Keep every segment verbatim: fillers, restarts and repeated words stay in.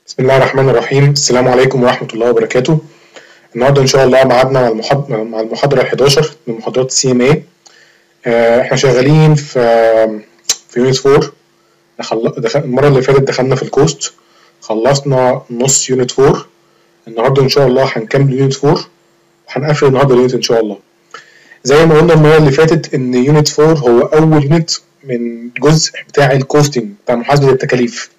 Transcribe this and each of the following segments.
بسم الله الرحمن الرحيم. السلام عليكم ورحمة الله وبركاته. النهارده إن شاء الله ميعادنا مع المحاضرة مع المحاضرة الحداشر من محاضرات السي ام اي. احنا شغالين في في يونت أربعة. دخل المرة اللي فاتت دخلنا في الكوست، خلصنا نص يونت أربعة. النهارده إن شاء الله هنكمل يونت أربعة وهنقفل النهارده اليونت إن شاء الله. زي ما قلنا المرة اللي فاتت إن يونت أربعة هو أول يونت من جزء بتاع الكوستنج بتاع محاسبة التكاليف.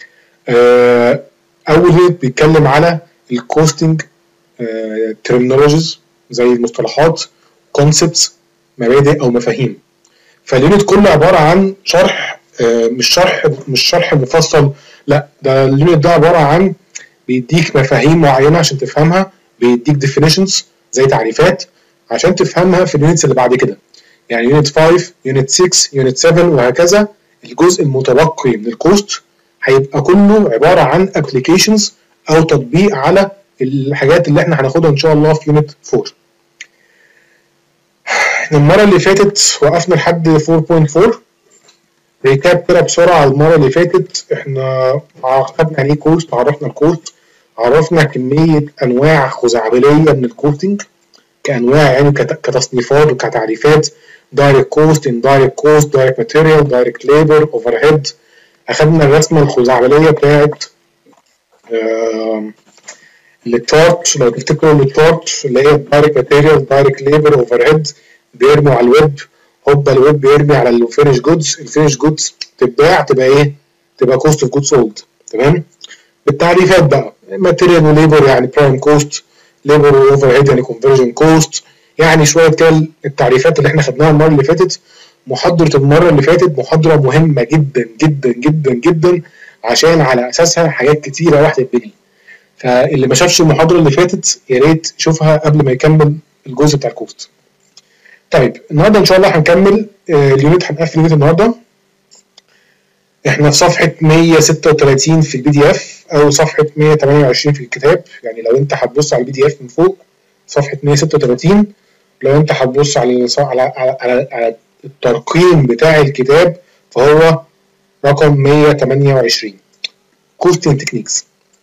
أول يونت بيتكلم على الكوستنج ترمينولوجيز زي المصطلحات، كونسبتس، مبادئ أو مفاهيم. فاليونت كله عبارة عن شرح، مش شرح مش شرح مفصل، لا ده اليونت ده عبارة عن بيديك مفاهيم معينة عشان تفهمها، بيديك definitions زي تعريفات عشان تفهمها في اليونتس اللي بعد كده. يعني يونت خمسة، يونت ستة، يونت سبعة وهكذا. الجزء المتبقي من الكوست هيبقى كله عبارة عن applications أو تطبيق على الحاجات اللي احنا هناخدها إن شاء الله في يونت أربعة. احنا المرة اللي فاتت وقفنا لحد أربعة نقطة أربعة. ريكاب كده بسرعة على المرة اللي فاتت. احنا خدنا يعني ايه كوست، عرفنا الكوست، عرفنا كمية أنواع خزعبلية من الكوستنج كأنواع يعني كتصنيفات وكتعريفات: direct cost, indirect cost, direct material, direct labor, overhead. أخدنا الرسمة الخزعبلية بتاعت التشارت، لو تفتكروا التشارت اللي هي direct material, direct labor, overhead بيرموا على الويب، هوبا الويب بيرمي على الفينش جودز، الفينش جودز تتباع تبقى ايه؟ تبقى cost of goods sold. تمام؟ بالتعريفات بقى material وليبر يعني prime cost، labor واوفر يعني conversion cost، يعني شوية كده التعريفات اللي احنا خدناها المرة اللي فاتت. محاضرة المرة اللي فاتت محاضرة مهمة جدا جدا جدا جدا عشان على أساسها حاجات كتيرة واحدة تتبني. فاللي ما شافش المحاضرة اللي فاتت يا ريت يشوفها قبل ما يكمل الجزء بتاع الكوست. طيب النهارده إن شاء الله هنكمل اليونت، هنقفل اليونت النهارده. احنا في صفحة مية ستة وتلاتين في البي دي اف أو صفحة مية تمانية وعشرين في الكتاب. يعني لو أنت هتبص على البي دي اف من فوق صفحة مية ستة وتلاتين، لو أنت هتبص على على على على الترقيم بتاع الكتاب فهو رقم مية تمانية وعشرين. كوستنج تكنيكس.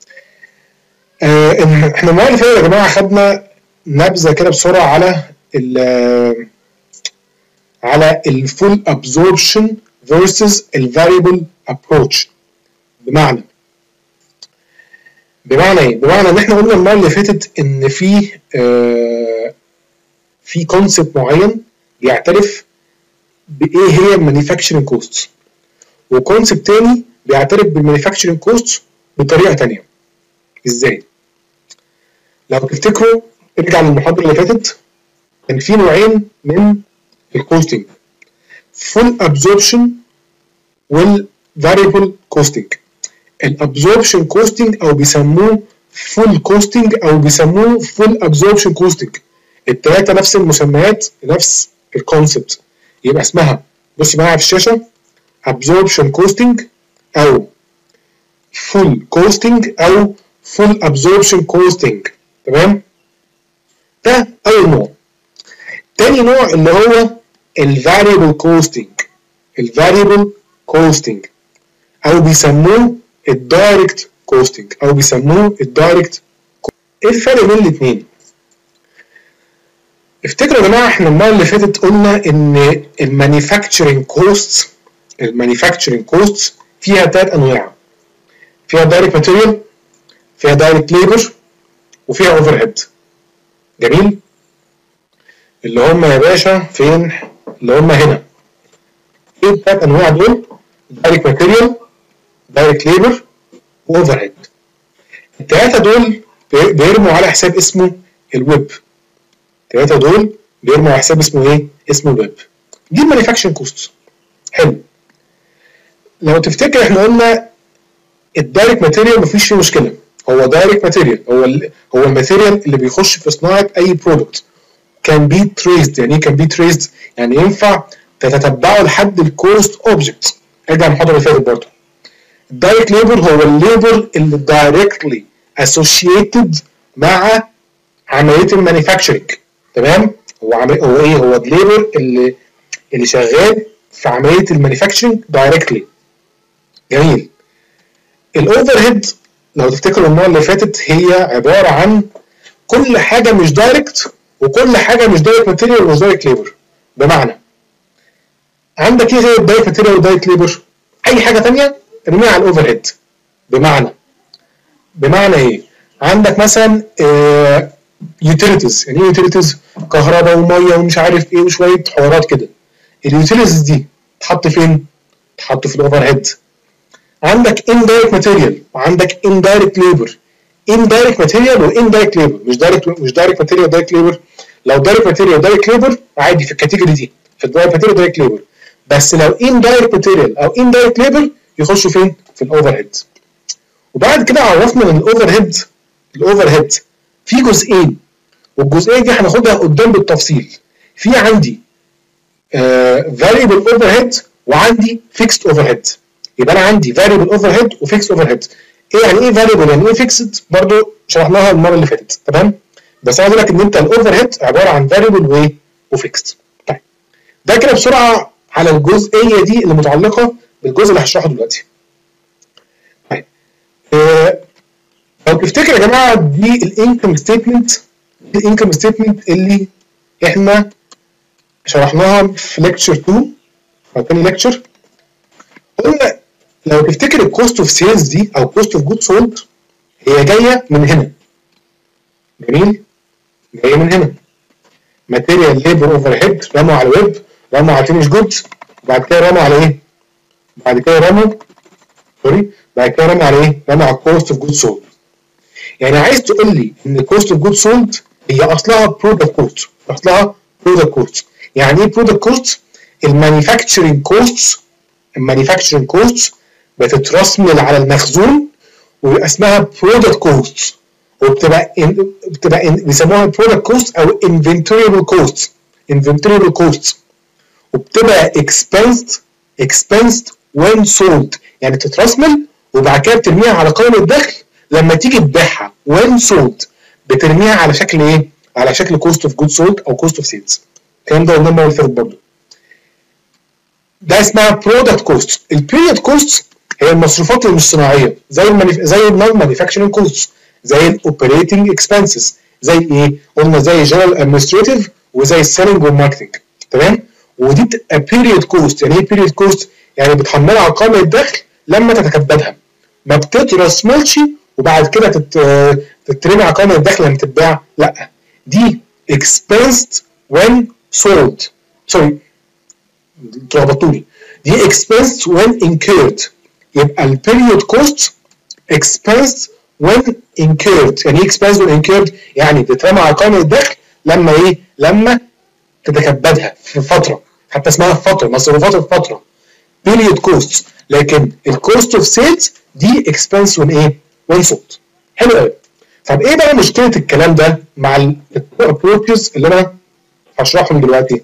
اه احنا المره اللي فاتت يا جماعه خدنا نبذه كده بسرعه على ال على الفول ابزوربشن فيرسز الفاريبل ابروتش. بمعنى بمعنى ايه؟ بمعنى ان احنا قلنا المره اللي فاتت ان في اه في كونسبت معين بيعترف بايه هي المانيفاكتشرنج كوست، وكونسبت تاني بيعترف بالمانيفاكتشرنج كوست بطريقه تانيه. ازاي؟ لو تفتكروا ارجع للمحاضره اللي فاتت، كان في نوعين من الكوستنج: فول ابزوربشن والفاريبل كوستنج. الابزوربشن كوستنج او بيسموه فول كوستنج او بيسموه فول ابزوربشن كوستنج، الثلاثه نفس المسميات نفس الكونسبت. يبقى اسمها، بص معايا في الشاشه، absorption costing او full costing او full absorption costing. تمام؟ ده اول نوع. تاني نوع اللي هو الفاريبل كوستنج. الفاريبل كوستنج او بيسموه الدايركت كوستنج او بيسموه الدايركت. ايه الفرق بين الاثنين؟ افتكروا يا جماعه احنا المره اللي فاتت قلنا ان المانيفاكتشرنج كوست المانيفاكتشرنج كوست فيها ثلاث انواع: فيها دايركت ماتيريال، فيها دايركت ليبر، وفيها اوفر هيد. جميل؟ اللي هم يا باشا فين؟ اللي هم هنا. ايه الثلاث انواع دول؟ دايركت ماتيريال، دايركت ليبر، واوفر هيد. الثلاثه دول بيرموا على حساب اسمه الويب. الثلاثه دول بيرموا على حساب اسمه ايه؟ اسمه الويب. دي المانيفاكتشرنج كوست. حلو. لو تفتكر احنا قلنا الدايركت ماتيريال مفيش فيه مشكله، هو دايركت ماتيريال، هو ال هو الماتيريال اللي بيخش في صناعه اي برودكت. كان بي تريسد. يعني ايه كان بي تريسد؟ يعني ينفع تتتبعه لحد الكوست اوبجكت. ارجع المحاضره اللي فاتت برضه. الدايركت ليبر هو الليبر اللي دايركتلي اسوشيتد مع عمليه المانيفاكتشرنج. تمام؟ هو عم... هو ايه؟ هو الليبر اللي اللي شغال في عمليه المانيفاكتشرنج دايركتلي. جميل. الاوفر هيد لو تفتكروا المره اللي فاتت هي عباره عن كل حاجه مش دايركت وكل حاجه مش دايركت ماتيريال ومش دايركت ليبر. بمعنى عندك ايه غير الدايركت ماتيريال والدايركت ليبر؟ اي حاجه ثانيه ارميها على الاوفر هيد. بمعنى بمعنى ايه؟ عندك مثلا يوتيليتيز. يعني ايه يوتيليتيز؟ كهرباء وميه ومش عارف ايه وشويه حوارات كده. اليوتيليتيز دي تحط فين؟ تحط في الاوفر هيد. عندك indirect ماتيريال وعندك indirect ليبر. indirect ماتيريال واندايركت ليبر، مش دايركت مش دايركت ماتيريال ودايركت ليبر. لو دايركت ماتيريال ودايركت ليبر عادي في الكاتيجوري دي، في الدايركت ماتيريال ودايركت ليبر. بس لو indirect ماتيريال او indirect ليبر يخشوا فين؟ في الاوفر هيد. وبعد كده عرفنا ان الاوفر هيد الاوفر هيد في جزئين، والجزئيه دي هناخدها قدام بالتفصيل. في عندي فاريبل اوفر هيد وعندي فيكسد اوفر هيد. يبقى انا عندي فاريبل اوفر هيد وفيكسد اوفر هيد. ايه يعني ايه فاريبل يعني ايه فيكسد؟ برضه شرحناها المره اللي فاتت، تمام؟ بس عايز اقول لك ان انت الاوفر هيد عباره عن فاريبل وايه؟ وفيكسد. طيب ده كده بسرعه على الجزئيه دي اللي متعلقه بالجزء اللي هشرحه دلوقتي. طيب آه لو تفتكر يا جماعه دي الانكم ستيتمنت، الانكم ستيتمنت اللي احنا شرحناها في ليكتشر اتنين او تاني ليكتشر. قلنا لو تفتكر الكوست اوف سيلز دي او كوست اوف جود سولد هي جايه من هنا. جميل؟ جايه من هنا. ماتيريال ليبر اوفر هيد رموا على الويب، رموا على فينش جودز، وبعد كده رموا على ايه؟ بعد كده رموا سوري بعد كده رموا على ايه؟ رموا على الكوست اوف جود سولد. يعني عايز تقول لي ان الكوست اوف جود سولد هي اصلها برودكت كوست، اصلها برودكت كوست. يعني ايه برودكت كوست؟ المانيفاكتشرنج كوست المانيفاكتشرنج كوست بتترسمل على المخزون ويبقى اسمها برودكت كوست، وبتبقى إن بتبقى إن بيسموها برودكت كوست او انفنتوريبل كوست انفنتوريبل كوست وبتبقى expensed expensed when sold. يعني بتترسمل وبعد كده بترميها على قائمه الدخل لما تيجي تبيعها. when sold بترميها على شكل ايه؟ على شكل كوست اوف جود سولد او كوست اوف سيلز. الكلام ده قلناه المره اللي فاتت برضه. ده اسمها برودكت كوست. البيريود كوست هي المصروفات اللي مش صناعيه زي المانيف... زي النون مانيفاكتشرنج كوست، زي الاوبريتنج اكسبنسز، زي ايه؟ قلنا زي جنرال ادمنستريتيف وزي السيلنج والماركتنج، تمام؟ ودي بتبقى بيريود كوست. يعني ايه بيريود كوست؟ يعني بتحملها على قائمه الدخل لما تتكبدها، ما بتترسملش وبعد كده تت... تترمي على قائمه الدخل لما تتباع، لا دي expensed when sold. سوري تلخبطوني، دي expensed when incurred. يبقى البيريود كوست expensed when incurred. يعني ايه expensed when incurred؟ يعني بتترمى على قائمه الدخل لما ايه؟ لما تتكبدها في فتره، حتى اسمها فتره، مصروفات الفتره بيريود كوست. لكن الكوست اوف سيلز دي expense when ايه؟ when sold. حلو قوي. طب ايه بقى مشكله الكلام ده مع الابروتشز اللي انا هشرحهم دلوقتي؟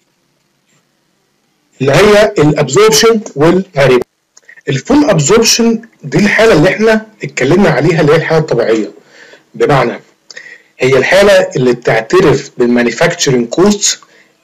اللي هي الابزوربشن والفاريبل. الفول ابزوربشن دي الحاله اللي احنا اتكلمنا عليها، اللي هي الحاله الطبيعيه. بمعنى هي الحاله اللي بتعترف بالمانيفاكتشرنج كوست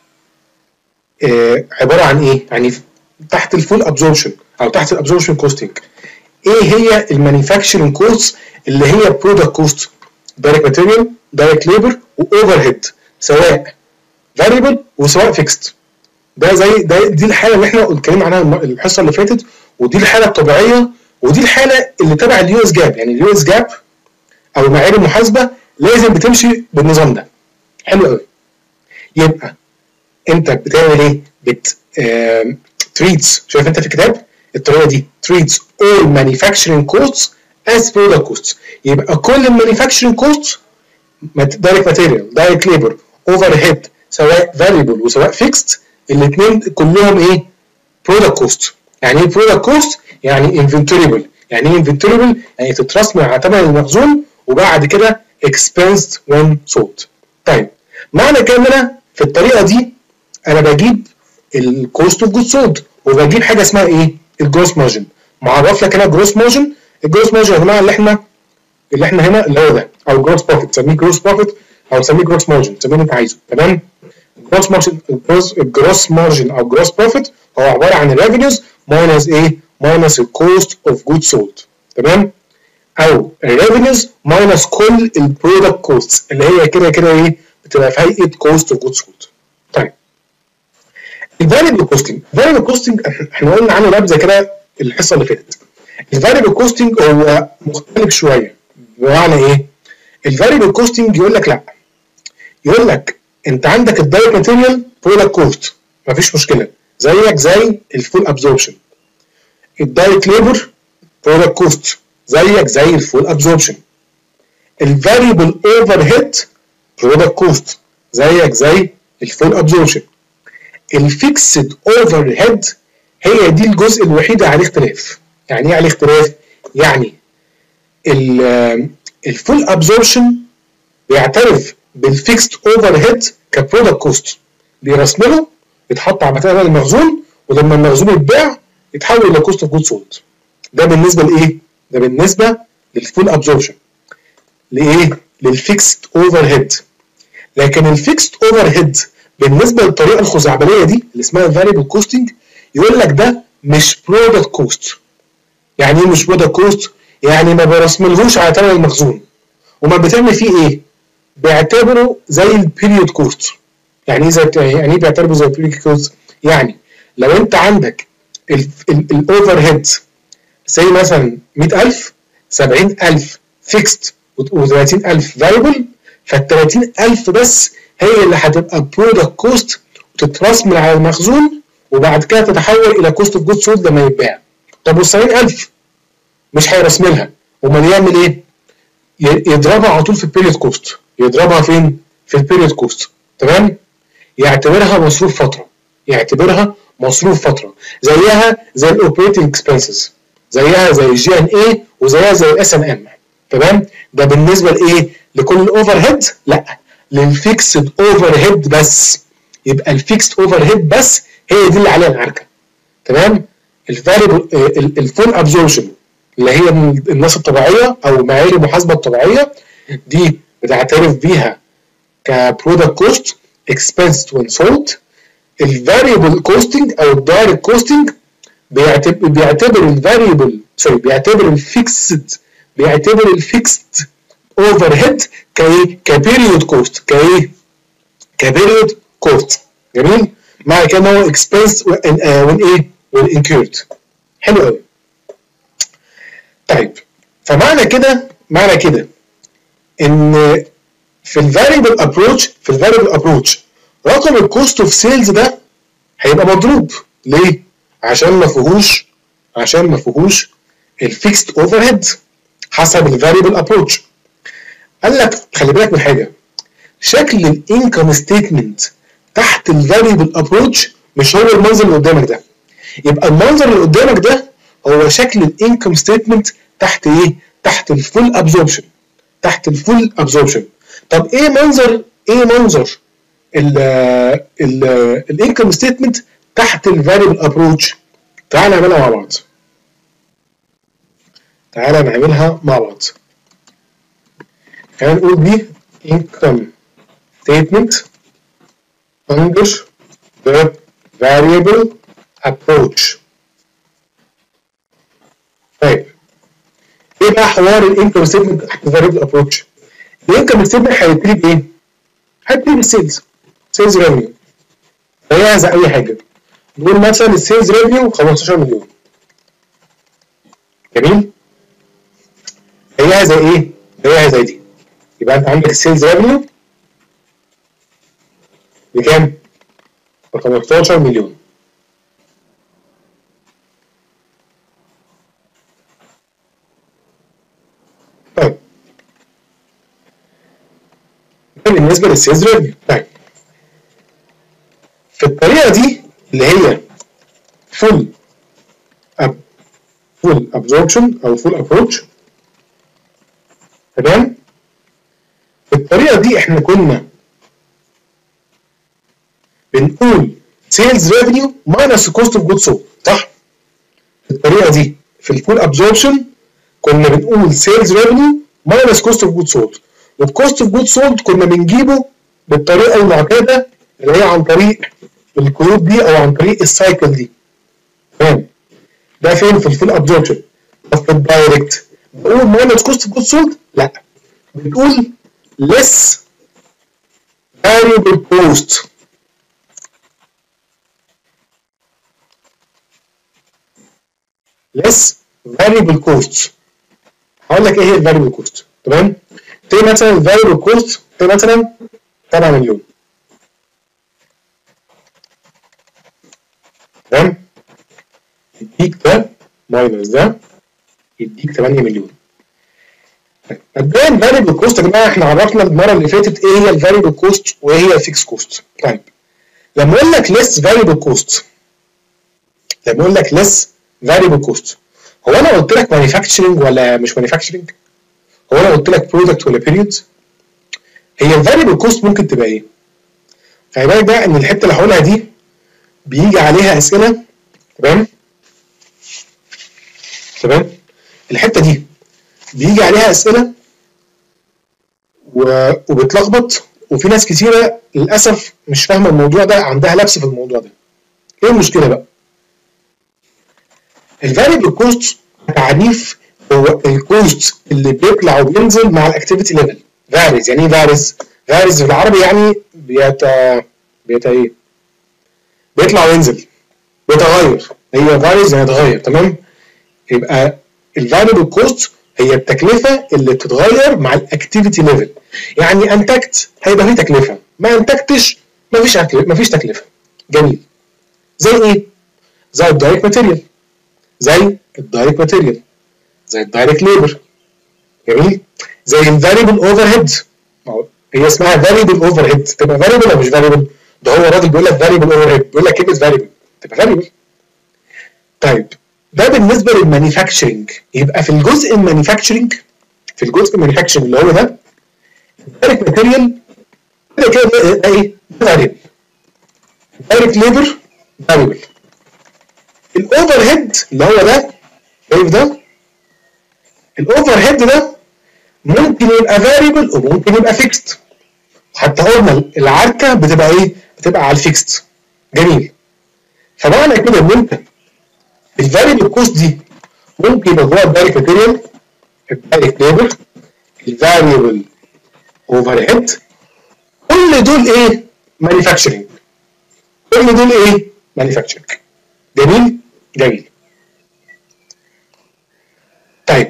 آه عباره عن ايه؟ يعني تحت الفول ابزوربشن او تحت الابزوربشن كوستنج ايه هي المانيفاكتشرنج كوست اللي هي برودكت كوست؟ دايركت ماتيريال، دايركت ليبر، واوفر هيد، سواء فاريبل وسواء فيكسد. ده زي ده دي الحاله اللي احنا اتكلمنا عنها الحصه اللي فاتت، ودي الحاله الطبيعيه، ودي الحاله اللي تبع اليو اس جاب. يعني اليو اس جاب او معايير المحاسبه لازم بتمشي بالنظام ده. حلو قوي. يبقى انت بتعمل ايه؟ بت تريتس، شايف انت في الكتاب الطريقه دي treats all manufacturing costs as product costs. يبقى كل المانيفاكتشرنج كوست دايركت ماتيريال، دايركت ليبر، اوفر هيد، سواء فاريبل وسواء فيكسد، الاثنين كلهم ايه؟ برودكت كوست. يعني ايه برودكت كوست؟ يعني انفنتوريبل. يعني ايه انفنتوريبل؟ يعني تترسمل على ثمن المخزون وبعد كده expensed when sold. طيب معنى كده ان انا في الطريقه دي انا بجيب الكوست اوف جود سولد وبجيب حاجه اسمها ايه؟ الجروس مارجن. معرف لك هنا جروس مارجن. الجروس مارجن يا جماعه اللي احنا اللي احنا هنا اللي هو ده، او جروس بروفيت، تسميه جروس بروفيت او تسميه جروس مارجن، تسميه اللي انت عايزه، تمام؟ الجروس مارجن الجروس مارجن او جروس بروفيت هو عباره عن الريفينيوز ماينس ايه؟ ماينس الكوست اوف جود سولد، تمام؟ او الريفينيوز ماينس كل البرودكت كوست اللي هي كده كده ايه بتبقى في هيئه كوست اوف جودز سولد. طيب الفاريبل كوستنج، الفاريبل كوستنج احنا قلنا عنه نبذه كده الحصه اللي فاتت. الفاريبل كوستنج هو مختلف شويه. بمعنى ايه؟ الفاريبل كوستنج يقول لك لا، يقول لك انت عندك الدايركت ماتيريال برودكت كوست مفيش مشكله زيك زي الفول ابزوربشن. الدايركت ليبر برودكت كوست زيك زي الفول ابزوربشن. الفاريبل اوفر هيد برودكت كوست زيك زي الفول ابزوربشن. الفيكسد اوفر هيد هي دي الجزء الوحيد عليه اختلاف. يعني ايه عليه اختلاف؟ يعني الفول ابزوربشن بيعترف بالفيكسد اوفر هيد كبرودكت كوست، بيرسم له يتحط على مكان المخزون، ولما المخزون يتباع يتحول الى كوست اوف جود سولد. ده بالنسبه لايه؟ ده بالنسبه للفول ابزوربشن. لايه؟ للفيكسد اوفر هيد. لكن الفيكسد اوفر هيد بالنسبه للطريقه الخزعبليه دي اللي اسمها الفاريبل كوستنج يقول لك ده مش برودكت كوست. يعني ايه مش برودكت كوست؟ يعني ما برسملهوش على ثمن المخزون. وما بتعمل فيه ايه؟ بيعتبره زي البيريود كوست. يعني ايه زي يعني ايه بيعتبره زي البيريود كوست؟ يعني لو انت عندك الاوفر هيد زي مثلا مئة ألف، سبعين ألف فيكسد و30 ألف فاريبل، فال ثلاثين ألف بس هي اللي هتبقى برودكت كوست وتترسم على المخزون، وبعد كده تتحول الى كوست اوف جود سولد لما يتباع. طب وال سبعين ألف مش هيرسملها، امال يعمل ايه؟ يضربها على طول في البيريود كوست. يضربها فين؟ في البيريود كوست. تمام؟ يعتبرها مصروف فتره. يعتبرها مصروف فتره زيها زي الاوبريتنج اكسبنسز، زيها زي الجي ان اي، وزيها زي الاس ان ام. تمام؟ ده بالنسبه لايه؟ لكل الاوفر هيد؟ لا، للفيكسد اوفر هيد بس. يبقى الفيكسد اوفر هيد بس هي دي اللي عليها العركه. تمام؟ الفاريبل الفول ابزوربشن اللي هي الناس الطبيعيه او معايير المحاسبه الطبيعيه دي بتعترف بيها كبرودكت كوست اكسبنسد وين سولد. الفاريبل كوستنج او الدايركت كوستنج بيعتبر بيعتبر الفاريبل سوري بيعتبر الفيكسد بيعتبر الفيكسد اوفر هيد كايه؟ كبيريود كوست. كايه؟ كبيريود كوست. جميل؟ معنى كده ان هو اكسبنس وين ايه؟ وين انكيرد. حلو قوي. طيب فمعنى كده معنى كده ان في الفاريبل ابروتش في الفاريبل ابروتش رقم الكوست اوف سيلز ده هيبقى مضروب. ليه؟ عشان ما فيهوش عشان ما فيهوش الفيكسد اوفر هيد حسب الفاريبل ابروتش. قال لك خلي بالك من حاجه، شكل الانكم ستيتمنت تحت الفاريبل ابروتش مش هو المنظر اللي قدامك ده. يبقى المنظر اللي قدامك ده هو شكل الانكم ستيتمنت تحت ايه؟ تحت الفول ابزوربشن. تحت الفول ابزوربشن. طب ايه منظر ايه منظر الانكم ستيتمنت تحت الفاريبل ابروتش؟ تعال نعملها مع بعض. تعال نعملها مع بعض. خلينا نقول دي income statement under the variable approach. طيب ايه بقى حوار الانكم ستيتمنت تحت الفاريبل ابروتش؟ الانكم ستيتمنت هيبتدي بايه؟ هيبتدي بالسيلز، سيلز ريفينيو. هي زي اي حاجه. نقول مثلا السيلز ريفينيو خمستاشر مليون. جميل؟ هي زي ايه؟ هي زي دي. يبقى انت عندك السيلز ريفينيو بكام؟ ب خمستاشر مليون. طيب ده بالنسبه للسيلز ريفينيو. طيب في الطريقه دي اللي هي فول اب فول ابزوربشن او فول ابروتش، تمام؟ في الطريقه دي احنا كنا بنقول سيلز ريفينيو ماينس كوست اوف جود سولد، صح؟ في الطريقه دي في الفول ابزوربشن كنا بنقول سيلز ريفينيو ماينس كوست اوف جود سولد، والكوست اوف جود سولد كنا بنجيبه بالطريقه المعتاده اللي هي عن طريق القيود دي او عن طريق السايكل دي. تمام؟ ده فين؟ في الفول ابزوربشن. طب في الدايركت بقول ماينس كوست اوف جود سولد؟ لا، بتقول less variable cost. less variable cost. هقول لك ايه هي الفاريبل كوست. تمام؟ تيجي مثلا الفاريبل كوست تيجي مثلا سبعة مليون. تمام؟ يديك ده ماينس ده يديك ثمانية مليون. مبدئيا الفاريبل كوست يا جماعه احنا عرفنا المره اللي فاتت ايه هي الفاريبل كوست وايه هي الفيكس كوست. طيب لما اقول لك less variable cost لما اقول لك less variable cost هو انا قلت لك مانيفاكتشرنج ولا مش مانيفاكتشرنج؟ هو انا قلت لك برودكت ولا بيريود؟ هي الفاريبل كوست ممكن تبقى ايه؟ خلي بالك بقى ان الحته اللي هقولها دي بيجي عليها اسئله. تمام؟ تمام؟ الحته دي بيجي عليها اسئله وبتلخبط، وفي ناس كتيره للاسف مش فاهمه الموضوع ده، عندها لبس في الموضوع ده. ايه المشكله بقى؟ الفاريبل كوست تعريف هو الكوست اللي بيطلع وبينزل مع الاكتيفيتي ليفل. فاريز يعني ايه فاريز؟ فاريز بالعربي يعني بيت بيت ايه؟ بيطلع وينزل، بيتغير. هي فاريز يعني يتغير. تمام؟ يبقى الفاريبل كوست هي التكلفه اللي بتتغير مع الاكتيفيتي ليفل. يعني انتجت هيبقى فيه تكلفه، ما انتجتش مفيش مفيش تكلفه. جميل. زي ايه؟ زي الدايركت ماتيريال زي الدايركت ماتيريال زي الدايركت ليبر. جميل. زي الفاريبل اوفر هيد. هي اسمها فاريبل اوفر هيد، تبقى فاريبل ولا مش فاريبل؟ ده هو الراجل بيقول لك فاريبل اوفر هيد، بيقول لك كلمه فاريبل تبقى فاريبل. طيب ده بالنسبه للمانيفاكتشرنج. يبقى في الجزء المانيفاكتشرنج في الجزء المانيفاكتشرنج اللي هو ده الدايركت ماتيريال كده كده ده ايه؟ فاريبل. الدايركت ليبر فاريبل. الاوفر هيد اللي هو ده شايف ده؟ الاوفر هيد ده ممكن يبقى فاريبل وممكن يبقى فيكست. حتى قلنا العركه بتبقى ايه؟ بتبقى على الفيكست. جميل. فمعنى كده ان انت الفاريبل كوست دي ممكن يبقى جوه الدايركت ماتيريال، الدايركت ليبر، الفاريبل اوفر هيد، كل دول ايه؟ مانيفاكتشرنج. كل دول ايه؟ مانيفاكتشرنج. جميل؟ جميل. طيب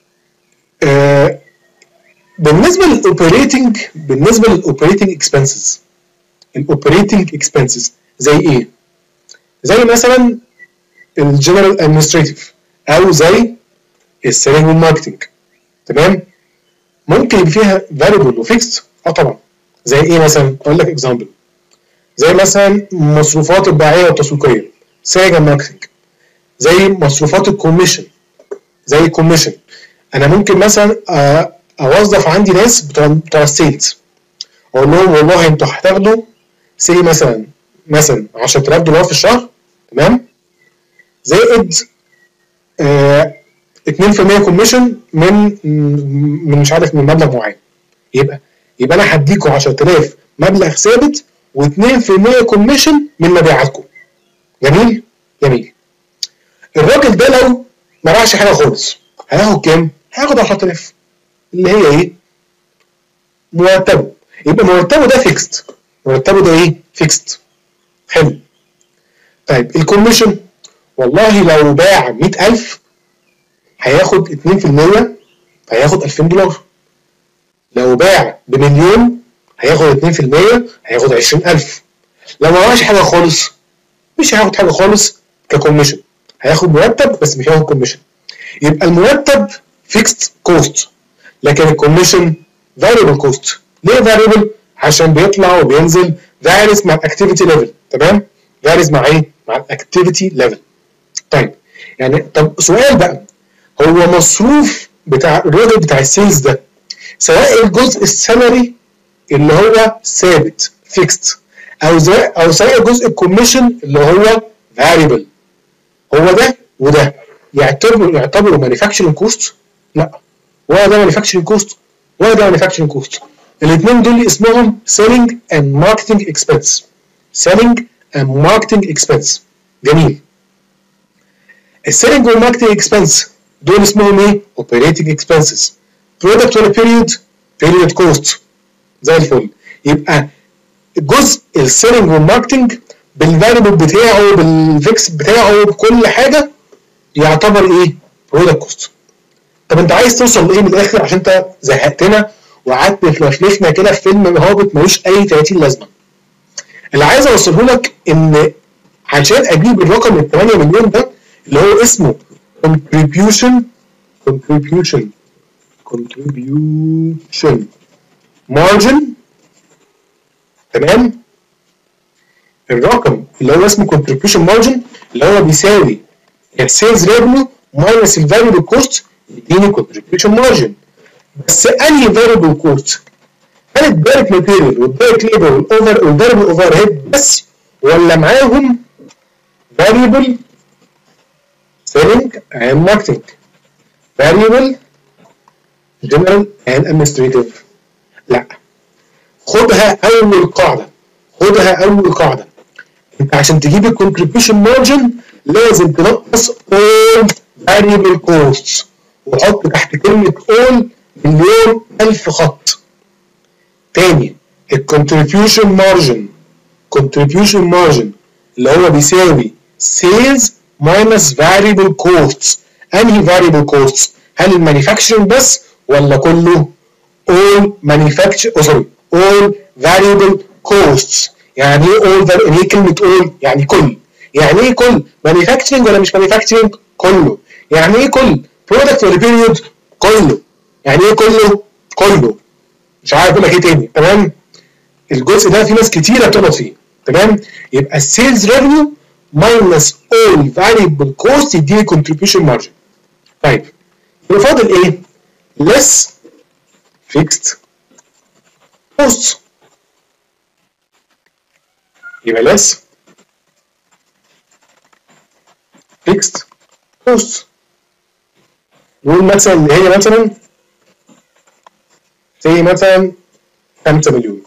آه بالنسبه للاوبريتنج بالنسبه للاوبريتنج اكسبنسز الاوبريتنج اكسبنسز زي ايه؟ زي مثلا الجنرال ادمنستريتيف او زي السيلينج والماركتنج. تمام؟ ممكن يبقى فيها فاريبل وفيكس. اه طبعا. زي ايه مثلا؟ اقول لك اكزامبل. زي مثلا مصروفات الدعايه والتسويقيه، سيلينج ماركتنج. زي مصروفات الكوميشن، زي الكوميشن. انا ممكن مثلا اوظف عندي ناس بتوع بتوع السيلز، اقول لهم والله انتوا هتاخدوا سي مثلا مثلا عشرة آلاف دولار في الشهر. تمام؟ زائد آه اتنين في المية كوميشن من من مش عارف من مبلغ معين. يبقى يبقى انا هديكوا عشرة آلاف مبلغ ثابت و2% كوميشن من مبيعاتكم. جميل؟ جميل. الراجل ده لو ما راحش حاجه خالص هياخد كام؟ هياخد عشرة آلاف اللي هي ايه؟ مرتبه. يبقى مرتبه ده فيكست. مرتبه ده ايه؟ فيكست. حلو. طيب الكوميشن والله لو باع مئة ألف هياخد اتنين في المية هياخد ألفين دولار. لو باع بمليون هياخد اتنين في المية هياخد عشرين ألف. لو ما باعش حاجه خالص مش هياخد حاجه خالص ككوميشن، هياخد مرتب بس مش هياخد كوميشن. يبقى المرتب فيكست كوست لكن الكوميشن فاريبل كوست. ليه فاريبل؟ عشان بيطلع وبينزل فاريز مع الاكتيفيتي ليفل. تمام؟ فاريز مع ايه؟ مع الاكتيفيتي ليفل. طيب يعني طب سؤال بقى، هو مصروف بتاع الراجل بتاع السيلز ده سواء الجزء السالري اللي هو ثابت فيكست او زي او سواء الجزء الكوميشن اللي هو فاريبل، هو ده وده يعتبروا يعتبروا مانيفاكتشرنج كوست؟ لا، ولا ده مانيفاكتشرنج كوست ولا ده مانيفاكتشرنج كوست. الاثنين دول اسمهم سيلينج اند ماركتنج اكسبنس. سيلينج اند ماركتنج اكسبنس. جميل. السيلينج والماركتنج اكسبنس دول اسمهم ايه؟ اوبريتنج اكسبنسز. برودكت ولا بيريود؟ بيريود كوست. زي الفل. يبقى جزء السيلينج والماركتنج بالفاريبل بتاعه بالفيكس بتاعه بكل حاجه يعتبر ايه؟ برودكت كوست. طب انت عايز توصل لايه من الاخر؟ عشان انت زهقتنا وقعدت تلفلفنا كده في فيلم هابط ملوش اي ثلاثين لازمه. اللي عايز اوصله لك ان عشان اجيب الرقم ال ثمانية مليون ده اللي هو اسمه contribution contribution contribution margin، تمام؟ الرقم اللي هو اسمه contribution margin اللي هو بيساوي السيلز ريفينيو ماينس الفاريبل كوست يديني contribution margin. بس انهي فاريبل كوست؟ هل الدايركت ماتيريال والدايركت ليبر والاوفر والفاريبل اوفر هيد بس، ولا معاهم فاريبل سيلينج اند ماركتنج، فاريبل جنرال اند ادمنستريتيف؟ لا، خدها اول قاعده، خدها اول قاعده. انت عشان تجيب الكونتريبيوشن مارجن لازم تنقص all variable costs وحط تحت كلمه all مليون الف خط. تاني، الكونتريبيوشن مارجن contribution margin اللي هو بيساوي sales minus variable costs. انهي variable costs؟ هل المانيفاكتشرنج بس ولا كله؟ all manufacture oh sorry all variable costs. يعني ايه all يعني ايه كلمة all؟ يعني كل. يعني ايه كل؟ manufacturing ولا مش manufacturing؟ كله. يعني ايه كل؟ product ولا period؟ كله. يعني ايه كله؟ كله. مش عارف اقول لك ايه تاني، تمام؟ الجزء ده في ناس كتيرة بتغلط فيه، تمام؟ يبقى السيلز ريفينيو ماينس اول فاريبل كوست يديني كونتريبيوشن مارجن. طيب يبقى فاضل ايه؟ less fixed costs. يبقى less fixed costs. نقول مثلا اللي هي مثلا زي مثلا خمسة مليون.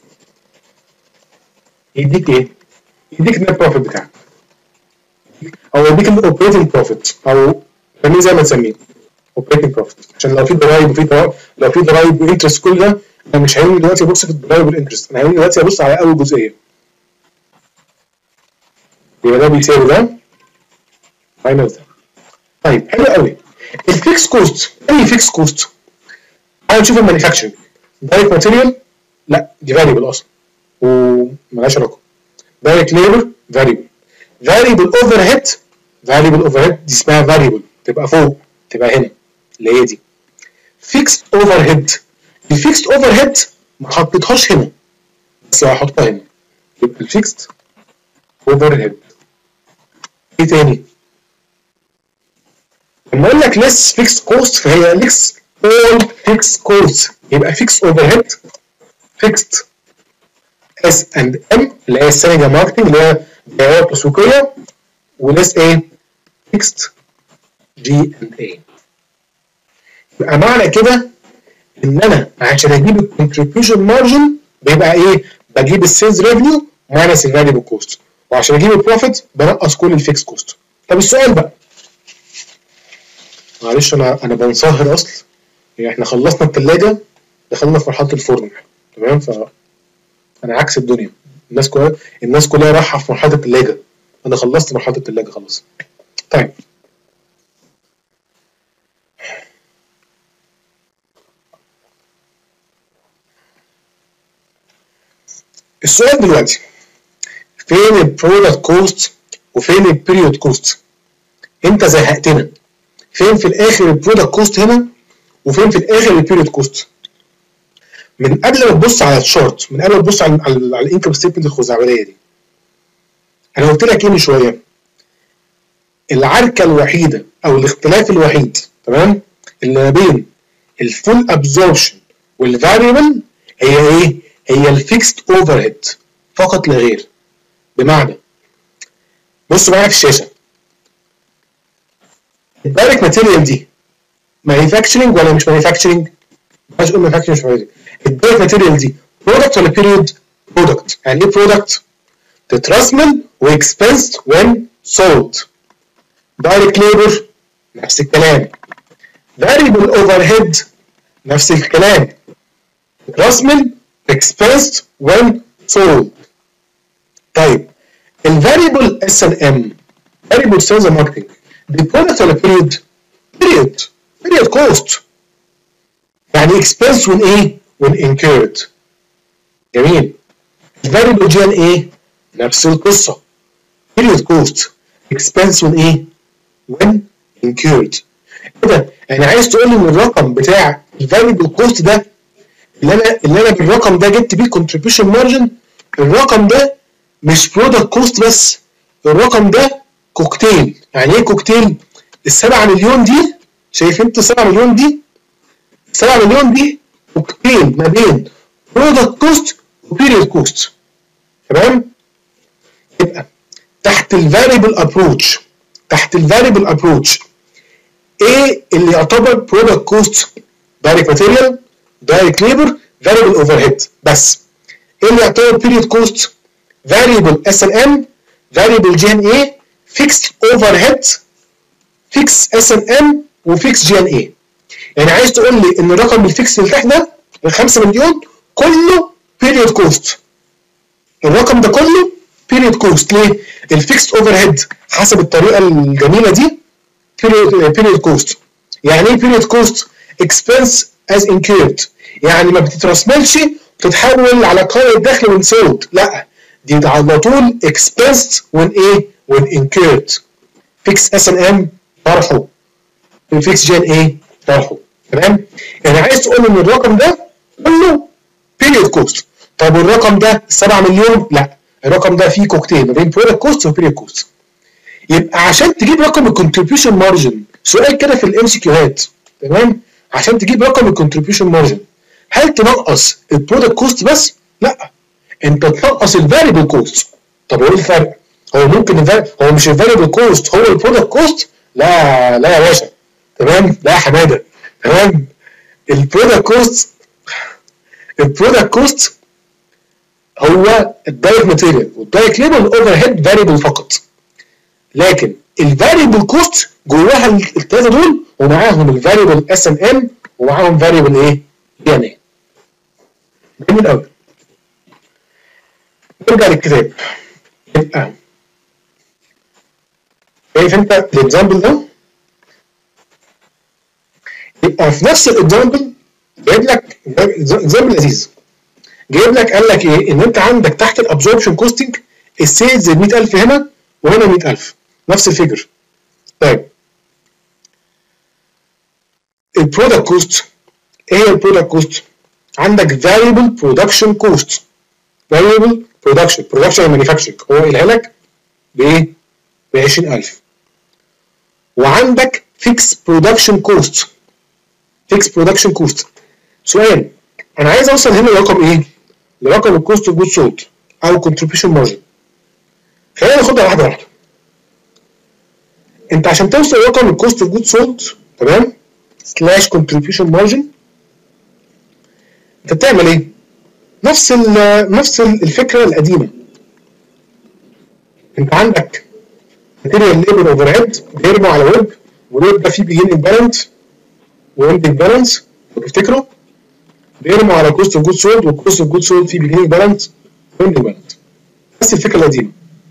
يديك ايه؟ يديك النت بروفيت بتاعك او يديك الاوبريتنج بروفيت او سميه زي ما تسميه اوبريتنج بروفيت، عشان لو في ضرايب وفي ضرايب لو في ضرايب وانترست كل ده انا مش هيهمني دلوقتي ابص في الضرايب والانترست، انا هيهمني دلوقتي ابص على اول جزئيه. يبقى ده بيساوي ده ماينس ده. طيب حلو قوي. الفيكس كوست، اي فيكس كوست؟ تعالى نشوف المانيفاكتشرنج. دايركت ماتيريال لا دي فاريبل اصلا ومالهاش علاقه. دايركت ليبر فاريبل. فاريبل اوفر هيد فاريبل اوفر هيد دي اسمها فاريبل تبقى فوق تبقى هنا اللي هي دي. فيكسد اوفر هيد، الفيكسد اوفر هيد ما حطيتهاش هنا بس هحطها هنا يبقى الفيكسد اوفر هيد. ايه تاني؟ لما اقول لك less fixed cost فهي less all fixed cost يبقى fixed overhead fixed S and M اللي هي السيلينج ماركتنج اللي هي بيانات تسويقيه وليس ايه؟ fixed G and A. يبقى معنى كده ان انا عشان اجيب الكونتريبيوشن مارجن بيبقى ايه؟ بجيب السيلز ريفينيو ماينس الفاريبل كوست، وعشان اجيب البروفيت بنقص كل الفيكس كوست. طب السؤال بقى، معلش انا انا بنصهر اصل يعني احنا خلصنا الثلاجه دخلنا في مرحله الفرن، تمام؟ ف انا عكس الدنيا، الناس كلها الناس كلها رايحه في مرحله الثلاجه، انا خلصت مرحله الثلاجه خلاص. طيب السؤال دلوقتي، فين البرودكت كوست وفين البيريود كوست؟ انت زهقتنا. فين في الاخر البرودكت كوست هنا وفين في الاخر البيريود كوست؟ من قبل ما تبص على الشارت، من قبل ما تبص على على الانكم ستيتمنت الخزعبليه دي، انا قلت لك ايه من شويه؟ العركه الوحيده او الاختلاف الوحيد، تمام، اللي ما بين الفول ابزوربشن والفاريبل هي ايه؟ هي الفيكسد اوفر هيد فقط لا غير. بمعنى بصوا معايا في الشاشه، الدايركت ماتيريال دي مانيفاكتشرنج ولا مش مانيفاكتشرنج؟ مش قلنا مانيفاكتشرنج مش مانيفاكتشرنج. الدايركت ماتيريال دي برودكت ولا بيريود؟ برودكت. يعني ايه برودكت؟ تترسمل واكسبنسد وين سولد. دايركت ليبر نفس الكلام. variable overhead نفس الكلام رسم expense when sold. طيب ال variable اس ان ام variable sales and marketing دي product ولا period؟ period period cost يعني expense when ايه؟ when incurred. جميل. ال variable جي ان ايه نفس القصه period cost expense when ايه؟ when incurred. كده يعني عايز تقول لي ان الرقم بتاع ال variable cost ده اللي انا اللي انا بالرقم ده جبت بيه contribution margin، الرقم ده مش برودكت كوست بس، الرقم ده كوكتيل. يعني ايه كوكتيل؟ السبعة مليون دي، شايف انت السبعة مليون دي؟ السبعة مليون دي كوكتيل ما بين برودكت كوست وبيريود كوست. تمام؟ يبقى تحت الفاريبل ابروتش تحت الفاريبل ابروتش ايه اللي يعتبر برودكت كوست؟ دايركت ماتيريال، دايركت ليبر، فاريبل اوفر هيد بس. ايه اللي يعتبر بيريود كوست؟ variable اس ان ام، variable جي ان اي، fixed overhead، fixed اس ان ام، وfixed جي ان اي. يعني عايز تقول لي ان الرقم الفيكس اللي تحت ده ال خمسة مليون كله period cost. الرقم ده كله period cost. ليه؟ الفيكست overhead حسب الطريقه الجميله دي period, period cost. يعني ايه period cost؟ expense as incurred، يعني ما بتترسملش وتتحول على قائمه الدخل when sold، لا دي على طول expressed when ايه؟ when incurred. fix اس ان ام طرحه، fix جي ان ايه طرحه. تمام؟ يعني عايز تقول ان الرقم ده كله period cost. طب والرقم ده سبعة مليون؟ لا الرقم ده فيه كوكتيل ما بين product cost و period cost. يبقى عشان تجيب رقم الكونتريبيوشن مارجن، سؤال كده في الام سي كيوهات، تمام؟ عشان تجيب رقم الكونتريبيوشن مارجن هل تنقص البرودكت كوست بس؟ لا انت تنقص الفاريبل كوست. طب هو ايه الفرق؟ هو ممكن الفاريبل هو مش الفاريبل كوست هو البرودكت كوست؟ لا لا يا باشا، تمام؟ لا يا حماده، تمام؟ البرودكت كوست البرودكت كوست هو الدايركت ماتيريال والدايركت ليبر والاوفر هيد فاريبل فقط، لكن الفاريبل كوست جواها الثلاثه دول ومعاهم الفاريبل اس ان ام ومعاهم فاريبل ايه؟ جي ان اي. جميل قوي. نرجع للكتاب. يبقى شايف انت الاكزامبل ده؟ يبقى في نفس الاكزامبل جايب لك اكزامبل لذيذ. جايب لك قال لك ايه؟ ان انت عندك تحت الابزوربشن كوستنج السيلز ب مية ألف هنا وهنا مية ألف، نفس الفيجر. طيب البرودكت كوست ايه هي البرودكت كوست؟ عندك variable production cost، variable production production and manufacturing هو قايلها لك بايه؟ ب عشرين ألف. وعندك fixed production cost fixed production cost. سؤال، انا عايز اوصل هنا لرقم ايه؟ لرقم الكوست اوف جود سولد او contribution margin. خلينا ناخدها واحده واحده. انت عشان توصل لرقم الكوست اوف جود سولد، تمام؟ سلاش contribution margin، انت بتعمل ايه؟ نفس نفس الفكره القديمه. انت عندك ماتيريال ليبر اوفر هيد بيرموا على ويب، والويب ده فيه بيجيننج بالانس واندنج بالانس، لو تفتكروا بيرموا على كوست اوف جود سولد، والكوست اوف جود سولد فيه بيجيننج بالانس واندنج بالانس. نفس الفكره القديمه.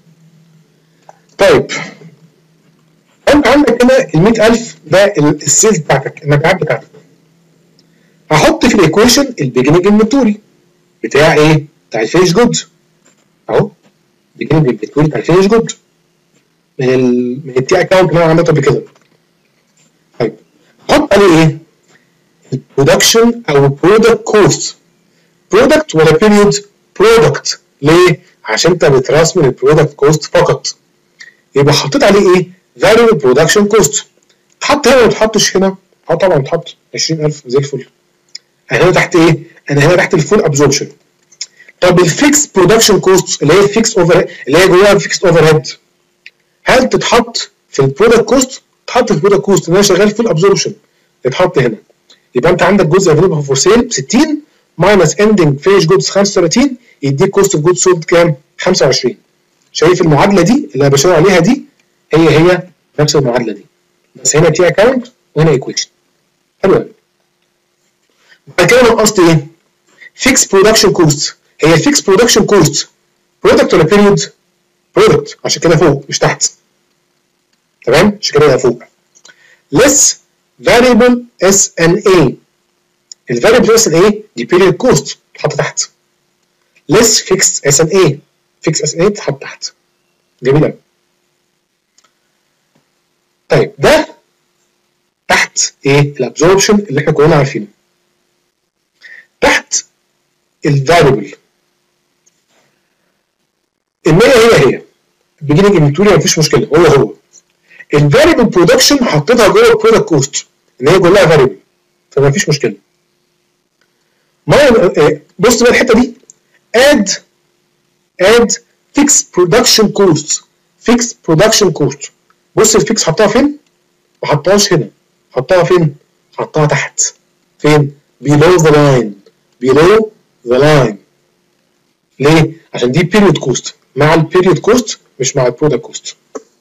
طيب انت عندك هنا ال مية ألف ده السيلز بتاعتك، المبيعات بتاعتك. هحط في الايكويشن البيجننج انفنتوري بتاع ايه؟ بتاع الفينش جود. اهو بيجننج انفنتوري بتاع الفينش جود من ال من التي اكونت اللي انا عملته قبل كده. طيب حط عليه ايه؟ البرودكشن او البرودكت كوست. برودكت ولا بيريود؟ برودكت. ليه؟ عشان انت بترسم البرودكت كوست فقط. يبقى حطيت عليه ايه؟ variable production cost. حط هنا ما تحطش هنا؟ اه طبعا تحط عشرين ألف زي الفل. انا هنا تحت ايه؟ انا هنا تحت الفول ابزوربشن. طب الفيكس برودكشن كوست اللي هي الفيكس اوفر اللي هي جواها الفيكس اوفر هيد، هل تتحط في البرودكت كوست؟ تحط في البرودكت كوست اللي انا شغال فول ابزوربشن، تتحط هنا. يبقى انت عندك جزء افيلبل فور سيل ب ستين ماينس اندنج فينش جودز خمسة وتلاتين يديك كوست اوف جود سولد كام؟ خمسة وعشرين. شايف المعادله دي اللي انا بشاور عليها دي؟ هي هي نفس المعادله دي، بس هنا تي اكونت وهنا ايكويشن. حلو قوي. بعد كده نقصت ايه؟ فيكس برودكشن كوست. هي الفيكس برودكشن كوست برودكت ولا بيريود؟ برودكت، عشان كده فوق مش تحت. تمام؟ عشان كده فوق. less variable اس ان اي. الفاريبل اس ان اي دي بيريود كوست تتحط تحت. less fixed اس ان اي. fixed اس ان اي تتحط تحت. جميل قوي. طيب ده تحت ايه؟ الابزوربشن اللي احنا كلنا عارفينه. تحت الفاريبل المية هي هي beginning inventory مفيش مشكله، هو هو. الفاريبل برودكشن حطيتها جوه البرودكت كوست ان هي كلها فاريبل فمفيش مشكله. بص بقى الحته دي add add fixed production cost. fixed production cost. بص الفيكس حطها فين؟ ما حطهاش هنا. حطها فين؟ حطها تحت. فين؟ below the line. below the line. ليه؟ عشان دي period cost مع البيريود كوست مش مع البرودكت كوست.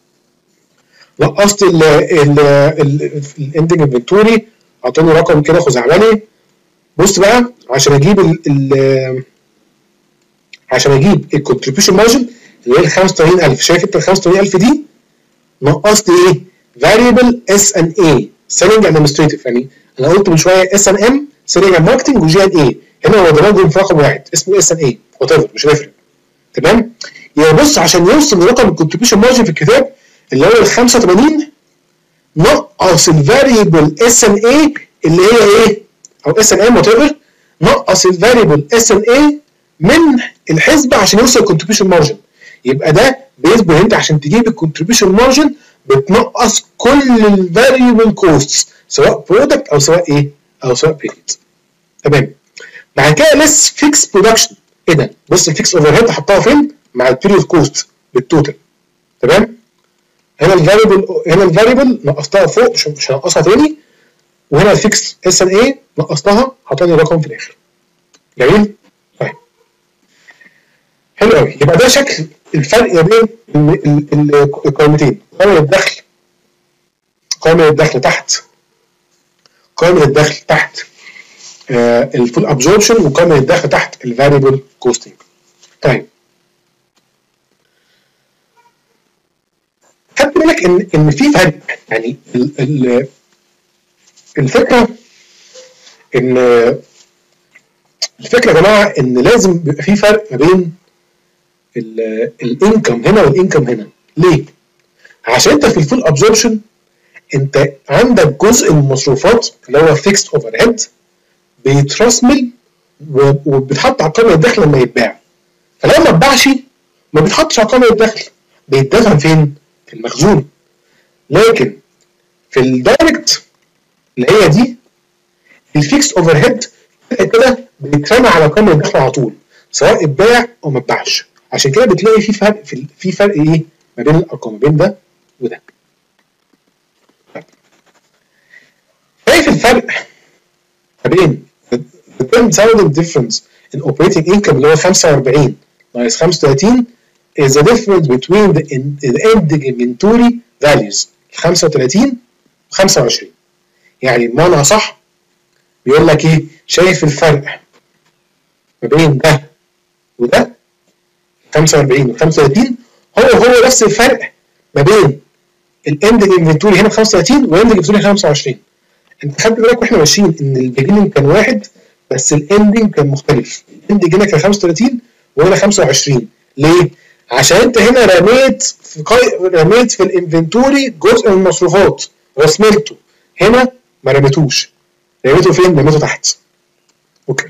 نقصت ال ال الاندنج انفنتوري، اعطاني رقم كده خزعبلي. بص بقى عشان اجيب ال ال عشان اجيب الكونتريبيوشن مارجن اللي هي ال خمسة وثمانين ألف. شايف انت ال خمسة وثمانين ألف دي؟ نقصت ايه؟ فاريبل اس ان اي سيلينج ادمنستريتيف. يعني انا قلت من شويه اس ان ام سيلينج اند ماركتنج وجي ان اي، هنا هو ضربهم في رقم واحد اسمه اس ان اي وات ايفر مش هيفرق. تمام؟ يبقى بص عشان يوصل لرقم الكونتريبيوشن مارجن في الكتاب اللي هو ال خمسة وثمانين نقص الفاريبل اس ان اي اللي هي ايه؟ او اس ان ام وات ايفر، نقص الفاريبل اس ان اي من الحسبه عشان يوصل الكونتريبيوشن مارجن. يبقى ده بيثبت انت عشان تجيب الكونتريبيوشن مارجن بتنقص كل الفاريبل كوستس سواء برودكت او سواء ايه؟ او سواء بيريد. تمام. بعد كده ليس فيكس برودكشن. ايه ده؟ بص الفيكس اوفر هيد حطها فين؟ مع البيريود كوست بالتوتال. تمام؟ هنا الفاريبل هنا الفاريبل نقصتها فوق مش مش هنقصها تاني، وهنا الفيكس اس ان اي نقصتها حطاني رقم في الاخر. جميل؟ طيب. حلو قوي. يبقى ده شكل الفرق بين القائمتين، قائمة الدخل قائمة الدخل تحت قائمة الدخل تحت آه الفول ابزوربشن، وقائمة الدخل تحت الفاريبل كوستنج. طيب خدت بالك ان ان في فرق، يعني ال ال الفكره ان الفكره يا جماعه ان لازم بيبقى في فرق ما بين الانكم هنا والانكم هنا. ليه؟ عشان انت في الفول ابزوربشن انت عندك جزء من المصروفات اللي هو فيكست اوفر هيد بيترسمل وبيتحط على قائمه الدخل لما يتباع، فلو ما اتباعش ما بيتحطش على قائمه الدخل، بيتدفن فين؟ في المخزون. لكن في الدايركت اللي هي دي الفيكس اوفر هيد كده بيترمى على قائمه الدخل على طول سواء اتباع او ما اتباعش. عشان كده بتلاقي في فرق في, في فرق ايه ما بين الارقام، ما بين ده وده. شايف الفرق ما بين the ten thousand difference in operating income اللي هو خمسة وأربعين minus خمسة وثلاثين is the difference between the, in, the ending inventory values خمسة وثلاثين و خمسة وعشرين. يعني بمعنى صح بيقول لك ايه؟ شايف الفرق ما بين ده وده خمسة وأربعين و خمسة وثلاثين هو هو نفس الفرق ما بين الاندنج انفنتوري هنا ب خمسة وثلاثين والاندنج انفنتوري خمسة وعشرين. انت خدت بالك واحنا ماشيين ان البيجننج كان واحد بس الاندنج كان مختلف. الاندنج هنا كان خمسة وثلاثين وهنا خمسة وعشرين. ليه؟ عشان انت هنا رميت في قي... رميت في الانفنتوري جزء من المصروفات رسملته، هنا ما رميتوش. رميته فين؟ رميته تحت. اوكي.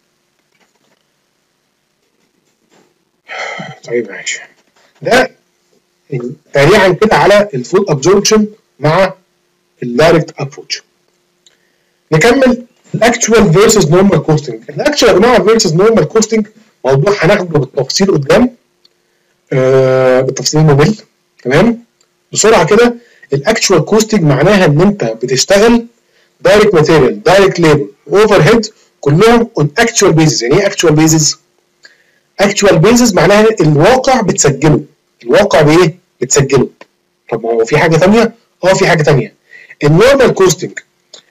طيب ماشي. ده سريعا كده على الفول ابزوربشن مع الدايركت ابروتش. نكمل الاكتوال فيرسز نورمال كوستنج. الاكتوال يا جماعه فيرسز نورمال كوستنج موضوع هناخده بالتفصيل قدام، آه بالتفصيل الممل. تمام؟ بسرعه كده الاكتوال كوستنج معناها ان انت بتشتغل دايركت ماتيريال، دايركت ليبر، اوفر هيد كلهم اون اكتوال بيزز. يعني ايه اكتوال بيزز؟ اكتوال بيزز معناها الواقع بتسجله. الواقع بايه؟ بتسجله. طب ما هو في حاجه ثانيه؟ اه في حاجه ثانيه. النورمال كوستنج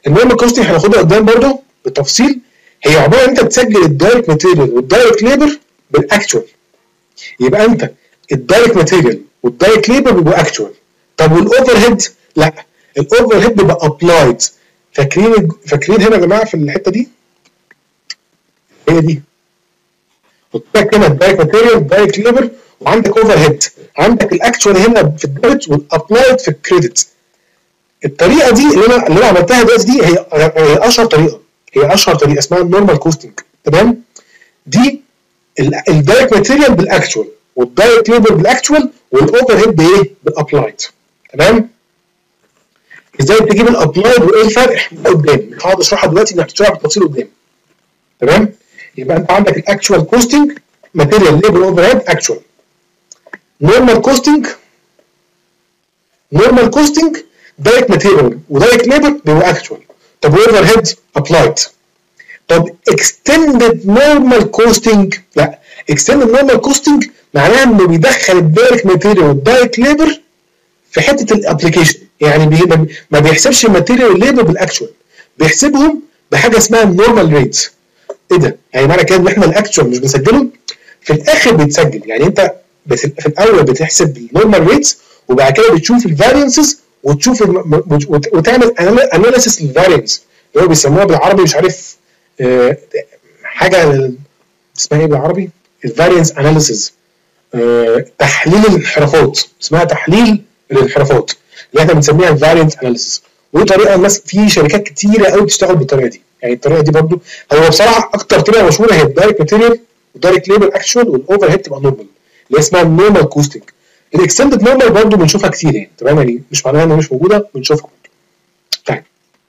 النورمال كوستنج هناخدها قدام برضه بالتفصيل، هي عباره عن انت تسجل الدايركت ماتيريال والدايركت ليبر بالاكتوال. يبقى انت الدايركت ماتيريال والدايركت ليبر بيبقوا اكتوال. طب والاوفر هيد؟ لا، الاوفر هيد بيبقى ابلايد. فاكرين فاكرين هنا يا جماعه في الحته دي؟ هي دي. قلت لك هنا الدايركت ماتيريال والدايركت ليبر، وعندك اوفر هيد، عندك الاكتوال هنا في الديبت والابلايد في الكريدت. الطريقه دي اللي انا اللي انا عملتها دلوقتي دي هي هي اشهر طريقه، هي اشهر طريقه اسمها النورمال كوستنج. تمام؟ دي الدايركت ماتيريال بالاكتوال والدايركت ليبر بالاكتوال والاوفر هيد بايه؟ بالابلايد. تمام؟ ازاي تجيب الابلايد وايه الفرق؟ قدام، مش هقعد اشرحها دلوقتي، انك هتشرحها بالتفصيل قدام. تمام؟ يبقى انت عندك الاكتوال كوستنج ماتيريال ليبر اوفر هيد اكتوال. نورمال كوستنج نورمال كوستنج دايركت ماتيريال ودايركت ليبر بيبقوا اكتوال. طب اوفر هيد ابلايد. طب اكستندد نورمال كوستنج؟ لا، اكستندد نورمال كوستنج معناها انه بيدخل الدايركت ماتيريال والدايركت ليبر في حته الابلكيشن، يعني بي ما بيحسبش الماتيريال والليبر بالاكتوال، بيحسبهم بحاجه اسمها النورمال ريت. ايه ده؟ يعني معنى كده ان احنا الاكتوال مش بنسجله، في الاخر بيتسجل. يعني انت في الاول بتحسب النورمال ريتس، وبعد كده بتشوف الفارينسز وتشوف وتعمل اناليسيس للفارينس اللي هو بيسموها بالعربي مش عارف أه حاجه اسمها ايه بالعربي؟ الفارينس اناليسيس، أه تحليل الانحرافات، اسمها تحليل الانحرافات اللي احنا بنسميها الفارينس اناليسيس. ودي طريقه الناس في شركات كتيره قوي بتشتغل بالطريقه دي. يعني الطريقه دي برضو هو بصراحه اكتر طريقه مشهوره هي الدايركت ماتيريال والدايركت ليبر اكشوال، والاوفر هيد تبقى نورمال اللي اسمها النورمال كوستنج. الاكستندد نورمال برضو بنشوفها كتير يعني. تمام؟ يعني مش معناها انها مش موجوده، بنشوفها برضو. طيب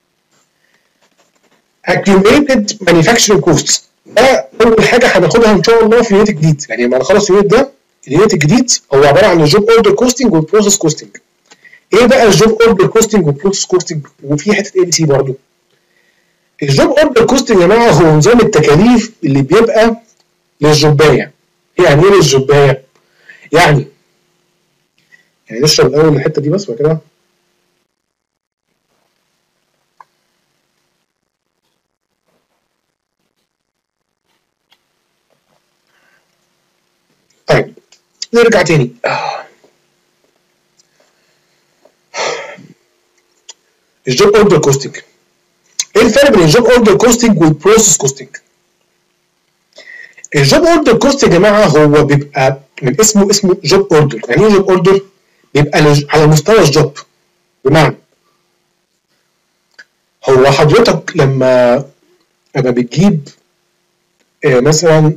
accumulated manufacturing costs ده اول حاجه هناخدها ان شاء الله في اليونت الجديد. يعني لما نخلص اليونت ده، اليونت الجديد هو عباره عن الجوب اوردر كوستنج والبروسيس كوستنج. ايه بقى الجوب اوردر كوستنج والبروسيس كوستنج؟ وفي حته اي بي سي برضو. الجوب اوردر كوستنج يا جماعه هو نظام التكاليف اللي بيبقى للجوبايه. يعني ايه للجوبايه؟ يعني يعني نشرب الاول الحته دي بس وبعد كده طيب نرجع تاني. الجوب اوردر كوستنج، ايه الفرق بين الجوب اوردر كوستنج والبروسيس كوستنج؟ الجوب اوردر كوست يا جماعه هو بيبقى من اسمه اسمه جوب اوردر. يعني ايه جوب اوردر؟ بيبقى على مستوى الجوب. بمعنى هو حضرتك لما لما بتجيب آه مثلا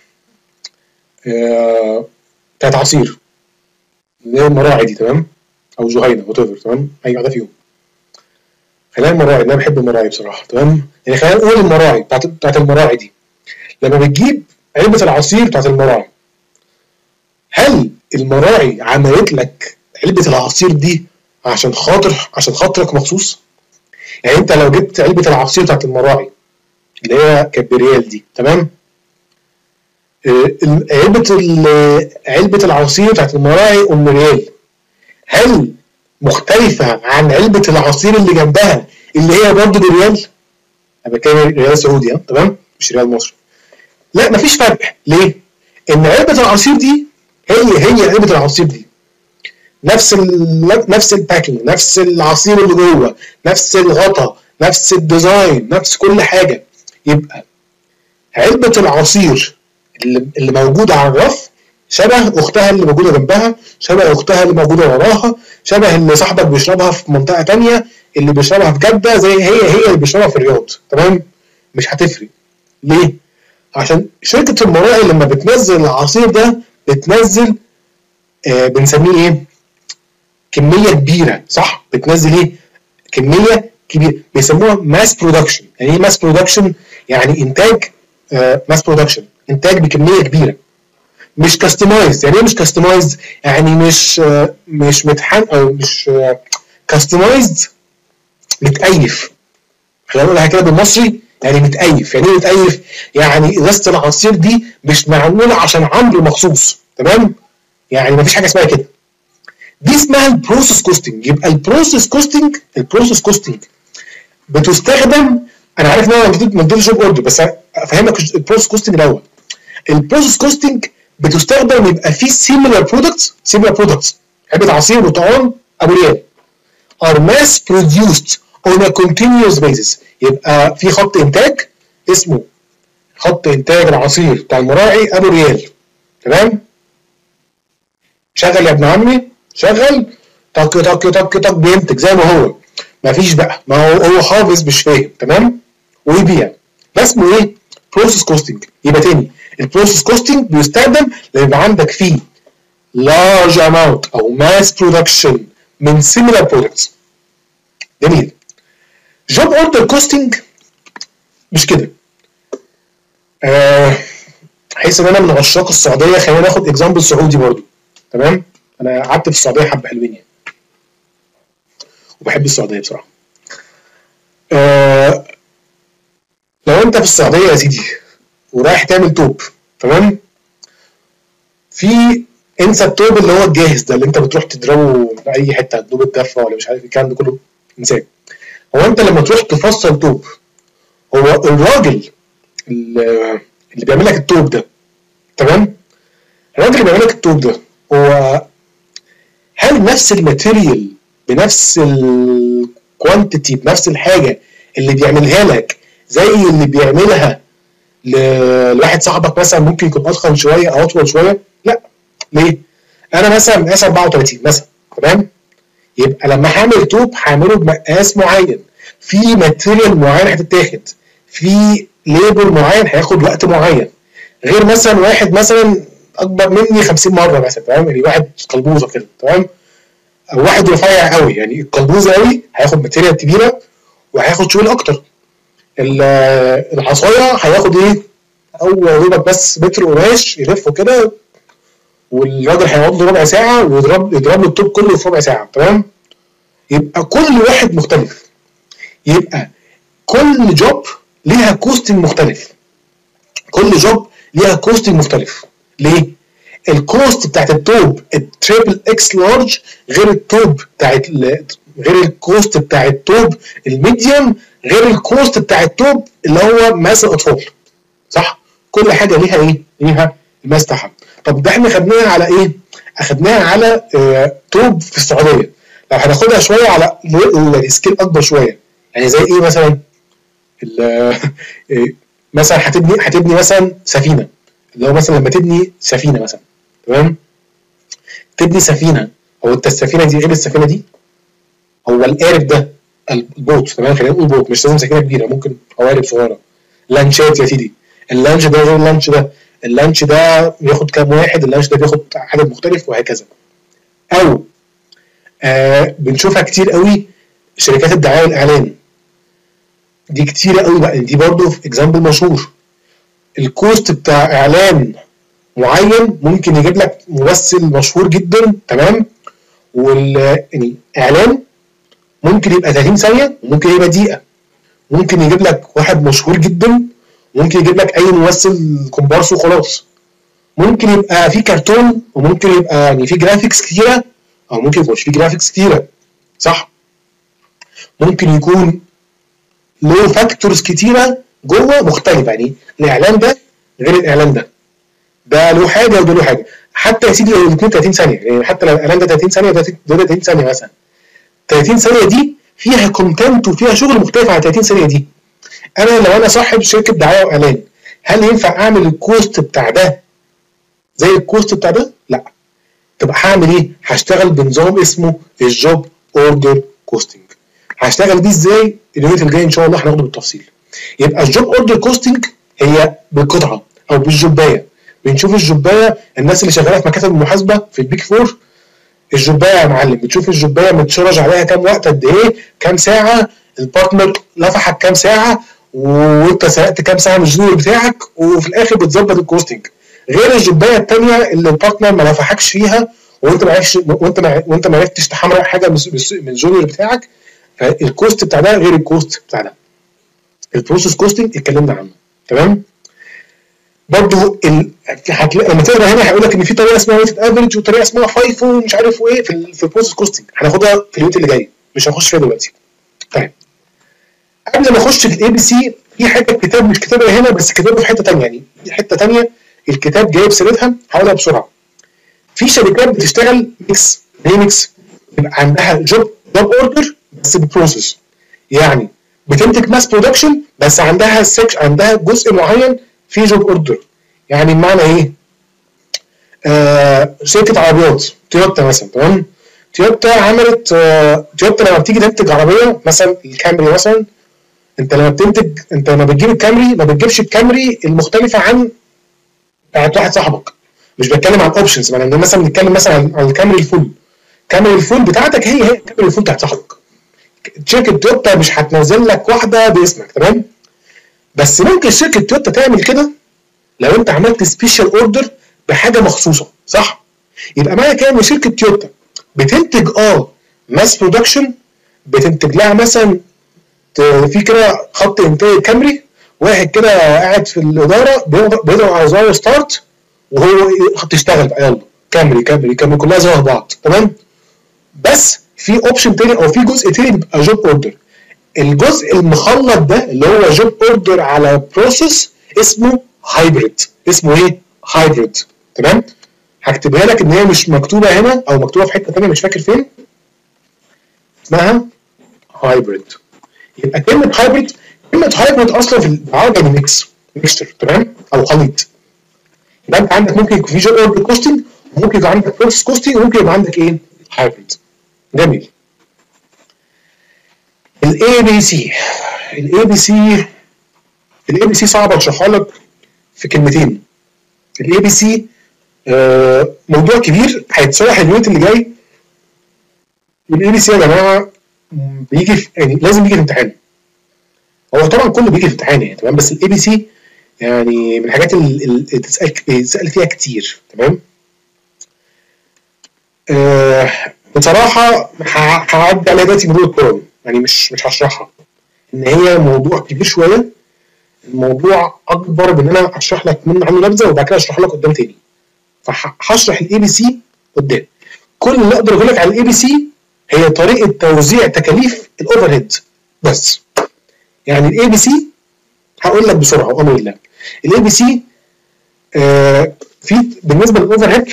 آه بتاعت عصير اللي هي المراعي دي، تمام؟ او جهينه وات ايفر، تمام؟ اي واحده فيهم. خلينا المراعي، انا بحب المراعي بصراحه، تمام؟ يعني خلينا نقول المراعي بتاعت بتاعت المراعي دي، لما بتجيب علبه العصير بتاعت المراعي، هل المراعي عملت لك علبه العصير دي عشان خاطر عشان خاطرك مخصوص؟ يعني انت لو جبت علبه العصير بتاعت المراعي اللي هي كانت بريال دي، تمام؟ علبه علبه العصير بتاعت المراعي ام ريال، هل مختلفه عن علبه العصير اللي جنبها اللي هي برضه بريال؟ انا بتكلم ريال سعودي، تمام؟ مش ريال مصر. لا، مفيش فرق. ليه؟ ان علبه العصير دي هي هي علبه العصير دي، نفس ال نفس الباكينج، نفس العصير اللي جوه، نفس الغطا، نفس الديزاين، نفس كل حاجه. يبقى علبه العصير اللي, اللي موجوده على الرف شبه اختها اللي موجوده جنبها، شبه اختها اللي موجوده وراها، شبه اللي صاحبك بيشربها في منطقه ثانيه، اللي بيشربها في جده زي هي هي اللي بيشربها في الرياض، تمام؟ مش هتفرق. ليه؟ عشان شركه المراعي لما بتنزل العصير ده بتنزل آه بنسميه ايه؟ كميه كبيره، صح؟ بتنزل ايه؟ كميه كبيره، بيسموها ماس برودكشن. يعني ايه ماس برودكشن؟ يعني انتاج آه ماس برودكشن، انتاج بكميه كبيره، مش كاستمايز. يعني ايه مش كاستمايز؟ يعني مش آه مش متحن او مش آه كاستمايزد، متأيف. خلينا نقولها كده بالمصري، يعني متأيف. يعني ايه متأيف؟ يعني ازازه العصير دي مش معموله عشان عمرو مخصوص، تمام؟ يعني مفيش حاجه اسمها كده. دي اسمها البروسيس كوستنج. يبقى البروسيس كوستنج البروسيس كوستنج بتستخدم، انا عارف ان انا ما اديتش جوب اوردر بس افهمك البروسيس كوستنج الاول. البروسيس كوستنج بتستخدم يبقى في سيميلار برودكتس سيميلار برودكتس علبه عصير برتقال ابو ريال are mass produced on a continuous basis. يبقى في خط انتاج اسمه خط انتاج العصير بتاع المراعي ابو ريال، تمام؟ شغل يا ابن عمي، شغل، طق طق طق طق بينتج زي ما هو، مفيش بقى، ما هو هو حافظ مش فاهم، تمام؟ ويبيع. ده اسمه ايه؟ بروسيس كوستنج. يبقى تاني البروسيس كوستنج بيستخدم لما يبقى عندك فيه large amount او mass production من similar products. جميل. جوب اوردر كوستنج مش كده. آه حيث ان انا من عشاق السعوديه، خلينا ناخد اكزامبل سعودي برضو، تمام؟ انا قعدت في السعوديه حبه حلوين يعني، وبحب السعوديه بصراحه. آه لو انت في السعوديه يا سيدي ورايح تعمل توب، تمام؟ في انسى التوب اللي هو الجاهز ده اللي انت بتروح تضربه في اي حته، توب الدفه ولا مش عارف الكلام ده كله، انساه. هو انت لما تروح تفصل توب، هو الراجل اللي بيعمل لك التوب ده، تمام؟ الراجل اللي بيعمل لك التوب ده هو هل نفس الماتيريال بنفس الكوانتيتي بنفس الحاجه اللي بيعملها لك زي اللي بيعملها لواحد صاحبك مثلا ممكن يكون اضخم شويه او اطول شويه؟ لا. ليه؟ انا مثلا مقاس أربعة وثلاثين مثلا، تمام؟ يبقى لما هعمل توب هعمله بمقاس معين، في ماتيريال معين هتتاخد، في ليبر معين هياخد وقت معين، غير مثلا واحد مثلا اكبر مني خمسين مره مثلا، تمام؟ يعني واحد قلبوزه كده، تمام؟ او واحد رفيع قوي، يعني القلبوزه قوي هياخد ماتيريال كبيره وهياخد شغل اكتر. العصايه هياخد ايه؟ هو يضرب بس متر قماش يلفه كده، والراجل هيقعد له ربع ساعه ويضرب يضرب له الطوب كله في ربع ساعه، تمام؟ يبقى كل واحد مختلف، يبقى كل جوب ليها كوستنج مختلف، كل جوب ليها كوستنج مختلف. ليه؟ الكوست بتاعت التوب التريبل اكس لارج غير التوب بتاعت غير الكوست بتاع التوب الميديوم غير الكوست بتاع التوب اللي هو ماس الاطفال، صح؟ كل حاجه ليها ايه؟ ليها الماس بتاعها. طب ده احنا خدناها على ايه؟ اخدناها على اه توب في السعوديه. لو هناخدها شويه على السكيل اكبر شويه، يعني زي ايه مثلا؟ مثلا هتبني هتبني مثلا سفينه، اللي هو مثلا لما تبني سفينه مثلا، تمام؟ تبني سفينه، هو انت السفينه دي غير السفينه دي، هو القارب ده البوت، تمام؟ خلينا نقول بوت، مش لازم سفينه كبيره، ممكن قوارب صغيره، لانشات يا سيدي. اللانش ده غير اللانش ده، اللانش ده بياخد كام واحد، اللانش ده بياخد عدد مختلف، وهكذا. او آه بنشوفها كتير قوي شركات الدعايه والاعلان، دي كتيره قوي بقى، دي برضو في اكزامبل مشهور. الكوست بتاع اعلان معين ممكن يجيب لك ممثل مشهور جدا، تمام؟ والاعلان ممكن يبقى ثلاثين ثانيه وممكن يبقى دقيقه، ممكن يجيب لك واحد مشهور جدا، ممكن يجيب لك اي ممثل كومبارس وخلاص، ممكن يبقى في كرتون وممكن يبقى يعني في جرافيكس كتيره، او ممكن يكونش في جرافيكس كتيره، صح؟ ممكن يكون له فاكتورز كتيره جوه مختلفه، يعني الاعلان ده غير الاعلان ده، ده له حاجه وده له حاجه. حتى يا سيدي لو الاثنين ثلاثين ثانيه، يعني حتى لو الاعلان ده ثلاثين ثانيه وده ثلاثين ثانيه مثلا، ثلاثين ثانيه دي فيها كونتنت وفيها شغل مختلف عن ثلاثين ثانيه دي. انا لو انا صاحب شركه دعايه واعلان، هل ينفع اعمل الكوست بتاع ده زي الكوست بتاع ده؟ لا. طب هعمل ايه؟ هشتغل بنظام اسمه الجوب اوردر كوستنج. هشتغل بيه ازاي؟ اليونت الجاي ان شاء الله هناخده بالتفصيل. يبقى الجوب اوردر كوستنج هي بالقطعه او بالجوبايه. بنشوف الجوبايه، الناس اللي شغاله في مكاتب المحاسبه في البيك فور، الجوبايه يا معلم، بتشوف الجوبايه متشرج عليها كام وقت، قد ايه، كام ساعه، البارتنر لفحك كام ساعه، وانت سرقت كام ساعه من الجونيور بتاعك، وفي الاخر بتظبط الكوستنج. غير الجوبايه الثانيه اللي البارتنر ما لفحكش فيها، وانت ما عرفتش وانت ما وانت ما عرفتش تحمرق حاجه من الجونيور بتاعك، فالكوست بتاع ده غير الكوست بتاع ده. البروسيس كوستنج اتكلمنا عنه، تمام؟ برضه ال... هتلاقي لما تقرا هنا هيقول لك ان في طريقه اسمها ويتد افريج وطريقه اسمها فايفو ومش عارف ايه في ال... في البروسيس كوستنج، هناخدها في اليوت اللي جاي، مش هنخش فيها دلوقتي. طيب قبل ما اخش في الاي بي سي في حته الكتاب مش كاتبها هنا بس كاتبها في حته ثانيه، يعني في حته ثانيه الكتاب جايب سيرتها هقولها بسرعه. في شركات بتشتغل ميكس، ليه ميكس؟ يبقى عندها جوب جوب اوردر بس ببروسيس، يعني بتنتج ماس برودكشن بس عندها سكش عندها جزء معين في جوب اوردر. يعني بمعنى ايه؟ آه شركه عربيات تويوتا مثلا، تمام؟ تويوتا عملت آه تويوتا لما بتيجي تنتج عربيه مثلا الكامري مثلا، انت لما بتنتج انت لما بتجيب الكامري ما بتجيبش الكامري المختلفه عن بتاعت واحد صاحبك. مش بتكلم عن اوبشنز، يعني مثلا بنتكلم مثلا عن الكامري الفول، الكامري الفول بتاعتك هي هي الكامري الفول بتاعت صاحبك. شركه تويوتا مش هتنزل لك واحده باسمك، تمام؟ بس ممكن شركه تويوتا تعمل كده لو انت عملت سبيشال اوردر بحاجه مخصوصه، صح؟ يبقى معنى كده ان شركه تويوتا بتنتج اه ماس برودكشن، بتنتج لها مثلا في كده خط انتاج كامري، واحد كده قاعد في الاداره بيضغط على زرار ستارت وهو بتشتغل بقى، يلا كامري كامري كامري كلها زي بعض، تمام؟ بس في اوبشن تاني او في جزء تاني بيبقى جوب اوردر. الجزء المخلط ده اللي هو جوب اوردر على بروسيس اسمه هايبريد. اسمه ايه؟ هايبريد، تمام؟ هكتبها لك ان هي مش مكتوبه هنا او مكتوبه في حته ثانيه مش فاكر فين، اسمها هايبريد. يبقى كلمه هايبريد، كلمه هايبريد اصلا في العربي يعني ميكس، ميكستر، تمام؟ او خليط. يبقى انت عندك ممكن يكون في جوب اوردر كوستنج، وممكن يبقى عندك بروسيس كوستنج، وممكن يبقى عندك ايه؟ هايبريد. جميل. الاي بي سي، الاي بي سي الاي بي سي صعب اشرحها لك في كلمتين. الاي بي سي موضوع كبير هيتشرح اليونت اللي جاي. والاي بي سي يا جماعه بيجي في يعني لازم يجي في امتحان. هو طبعا كله بيجي في امتحان يعني، تمام؟ بس الاي بي سي يعني من الحاجات اللي تسال تسال فيها كتير، تمام؟ أه بصراحه هعدي عليها دلوقتي مرور الكرام، يعني مش مش هشرحها ان هي موضوع كبير شويه. الموضوع اكبر من ان انا اشرح لك منه عنه نبذه وبعد كده اشرح لك قدام تاني. فهشرح الاي بي سي قدام. كل اللي اقدر اقول لك على الاي بي سي هي طريقه توزيع تكاليف الاوفر هيد بس. يعني الاي بي سي هقول لك بسرعه وامر الله. الاي بي سي آه في بالنسبه للاوفر هيد،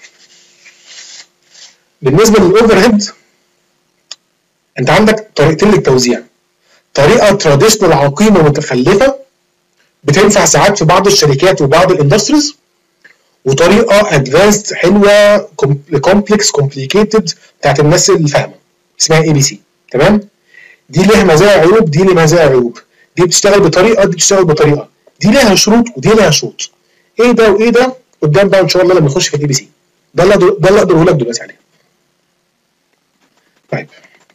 بالنسبه للاوفر هيد انت عندك طريقتين للتوزيع. طريقه تراديشنال عقيمه متخلفه بتنفع ساعات في بعض الشركات وبعض الاندستريز، وطريقه ادفانسد حلوه كومبلكس كومبليكيتد بتاعت الناس اللي فاهمه اسمها اي بي سي، تمام؟ دي ليها مزايا عيوب، دي ليها مزايا عيوب، دي بتشتغل بطريقه، دي بتشتغل بطريقه، دي ليها شروط ودي ليها شروط. ايه ده وايه ده قدام بقى ان شاء الله لما نخش في الاي بي سي. ده اللي ده اللي اقدر اقول لك دلوقتي عليه. طيب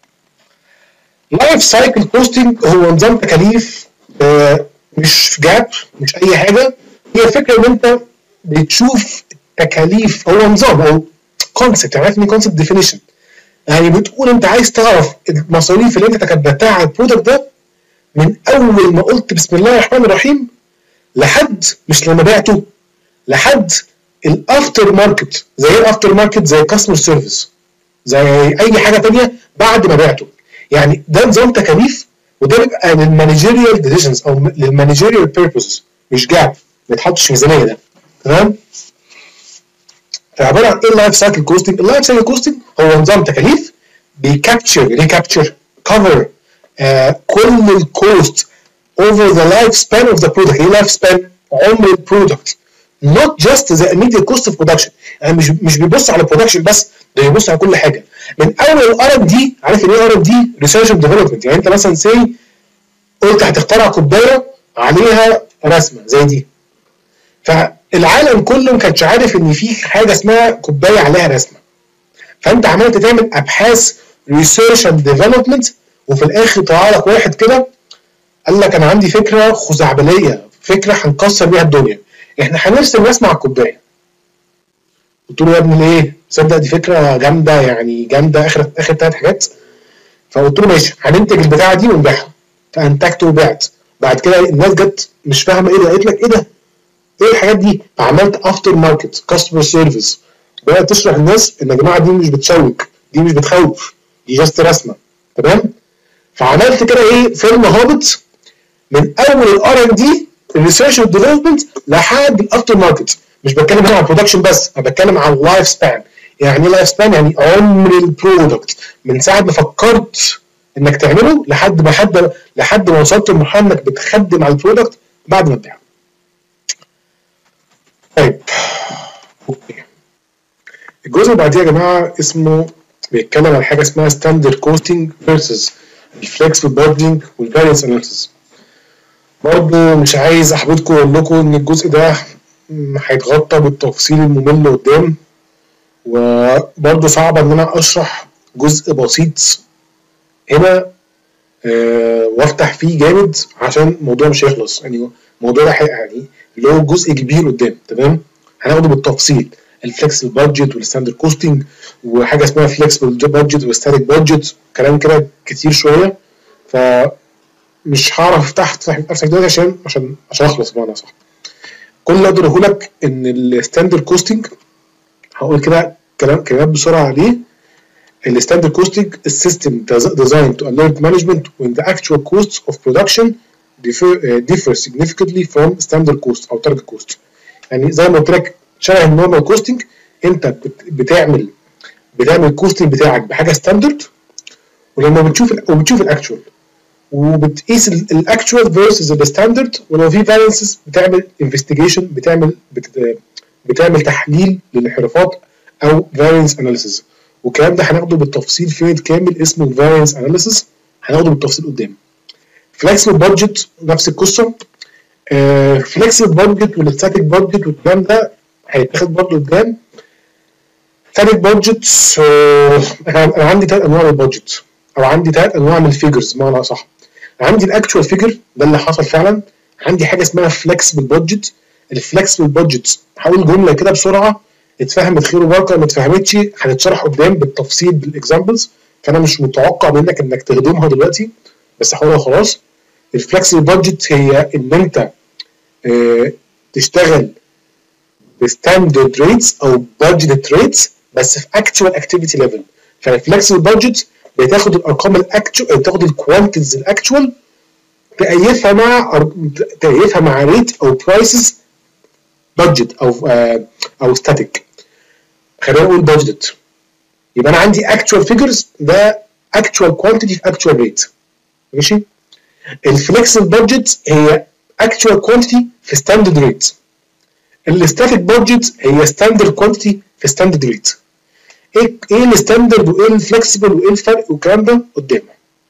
لايف سايكل كوستنج هو نظام تكاليف آه مش جاب مش اي حاجه. هي الفكره ان انت بتشوف تكاليف، هو نظام او كونسبت، عارف ان كونسبت ديفينيشن، يعني بتقول انت عايز تعرف المصاريف اللي انت تكبدتها على البرودكت ده من اول ما قلت بسم الله الرحمن الرحيم لحد مش لما بعته، لحد الافتر ماركت. زي ايه الافتر ماركت؟ زي كاستمر سيرفيس، زي اي حاجه ثانيه بعد ما بعته. يعني ده نظام تكاليف، وده بيبقى للمانجيريال ديسيجنز او للمانجيريال بيربوزز، مش جاب ما يتحطش في ميزانيه ده، تمام؟ فعباره عن ايه اللايف سايكل كوستنج؟ اللايف سايكل كوستنج هو نظام تكاليف بيكابتشر ريكابتشر كفر كل الكوست over the lifespan of the product. ايه life span؟ عمر البرودكت، not just the immediate cost of production. يعني مش مش بيبص على البرودكشن بس، ده بيبص على كل حاجه من اول الار ام دي. عارف ايه ار ام دي؟ ريسيرش اند ديفلوبمنت. يعني انت مثلا سي قلت هتخترع كوبايه عليها رسمه زي دي، فالعالم كله ما كانش عارف ان في حاجه اسمها كوبايه عليها رسمه، فانت عملت تعمل ابحاث ريسيرش اند ديفلوبمنت، وفي الاخر طلع لك واحد كده قال لك انا عندي فكره خزعبليه، فكره هنكسر بيها الدنيا، احنا هنرسم رسمه على الكوبايه. قلت له يا ابني ليه؟ تصدق دي فكره جامده، يعني جامده اخر اخر ثلاث حاجات. فقلت له ماشي هننتج البتاعه دي ونبيعها. فانتجت وبعت. بعد كده الناس جت مش فاهمه ايه ده، قالت لك ايه ده؟ ايه الحاجات دي؟ فعملت افتر ماركت كاستمر سيرفيس، بدات تشرح للناس ان يا جماعه دي مش بتشوك، دي مش بتخوف، دي جاست رسمه، تمام؟ فعملت كده ايه فيلم هابط من اول الار ان دي الريسيرش والديفلوبمنت لحد الافتر ماركت. مش بتكلم هنا عن البرودكشن بس، انا بتكلم عن اللايف سبان. يعني ايه لايف سبان؟ يعني عمر البرودكت من ساعه ما فكرت انك تعمله لحد ما حد لحد ما وصلت لمرحله انك بتخدم على البرودكت بعد ما تبيعه. طيب اوكي، الجزء اللي بعديه يا جماعه اسمه بيتكلم عن حاجه اسمها ستاندرد كوستنج فيرسز الفلكسبل بادجينج والفارينس اناليسيس. برضه مش عايز احبطكم واقول لكم ان الجزء ده هيتغطى بالتفصيل الممل قدام، وبرضه صعب ان انا اشرح جزء بسيط هنا أه وافتح فيه جامد عشان الموضوع مش هيخلص. يعني الموضوع ده يعني اللي هو جزء كبير قدام، تمام؟ هناخده بالتفصيل الفلكسبل بادجت والستاندرد كوستنج وحاجه اسمها فلكسبل بادجت وستاتيك بادجت، كلام كده كتير شويه، فمش هعرف افتح افتح دلوقتي عشان عشان عشان اخلص بمعنى صح. كل اللي اقدر اقوله لك ان الستاندرد كوستنج هقول كده كلام كلمات بسرعه عليه. الستاندرد كوستنج السيستم designed to alert management when the actual costs of production differ, uh, differ significantly from standard cost او target cost. يعني زي ما قلت لك شبه النورمال كوستنج، انت بتعمل بتعمل الكوستنج بتاعك بحاجه ستاندرد، ولما بتشوف وبتشوف الاكشوال وبتقيس الاكشوال فيرسز الستاندرد، ولو في فارينسز بتعمل انفستيجيشن، بتعمل بت... بتعمل تحليل للانحرافات او فارينس اناليسيس. والكلام ده هناخده بالتفصيل في كامل اسمه الفارينس اناليسيس، هناخده بالتفصيل قدام. فلكسبل بادجت نفس القصه. فلكسبل بادجت والستاتيك بادجت والكلام ده هيتاخد برضه قدام. ستاتيك بادجت انا عندي ثلاث انواع من البادجت، او عندي ثلاث انواع من الفيجرز بمعنى اصح. عندي الاكتشوال فيجر ده اللي حصل فعلا، عندي حاجه اسمها فلكسبل بادجت. الفلكسبل بادجت هقول جمله كده بسرعه، اتفهمت خير وبركه، ما اتفهمتش هتتشرح قدام بالتفصيل بالاكزامبلز، فانا مش متوقع منك انك تهضمها دلوقتي بس هقولها خلاص. الفلكسبل بادجت هي ان انت اه تشتغل بستاندرد ريتس او بادجت ريتس بس في اكتشوال اكتيفيتي ليفل. فالفلكسبل بادجت بتاخد الارقام الاكتشوال، بتاخد الكوانتيتيز الاكتشوال تقيفها مع تقيفها مع ريت او برايسز بادجت او آه او ستاتيك. خلينا نقول بادجت، يبقى انا عندي اكتشوال فيجرز ده اكتشوال كوانتيتي في اكتشوال ريت، ماشي؟ الفلكسبل بادجت هي اكتشوال كوانتيتي في ستاندرد ريت. الستاتيك بادجت هي ستاندرد كوانتيتي في ستاندرد ريت. ايه ايه الستاندرد وايه الفلكسبل وايه الفرق والكلام ده قدام.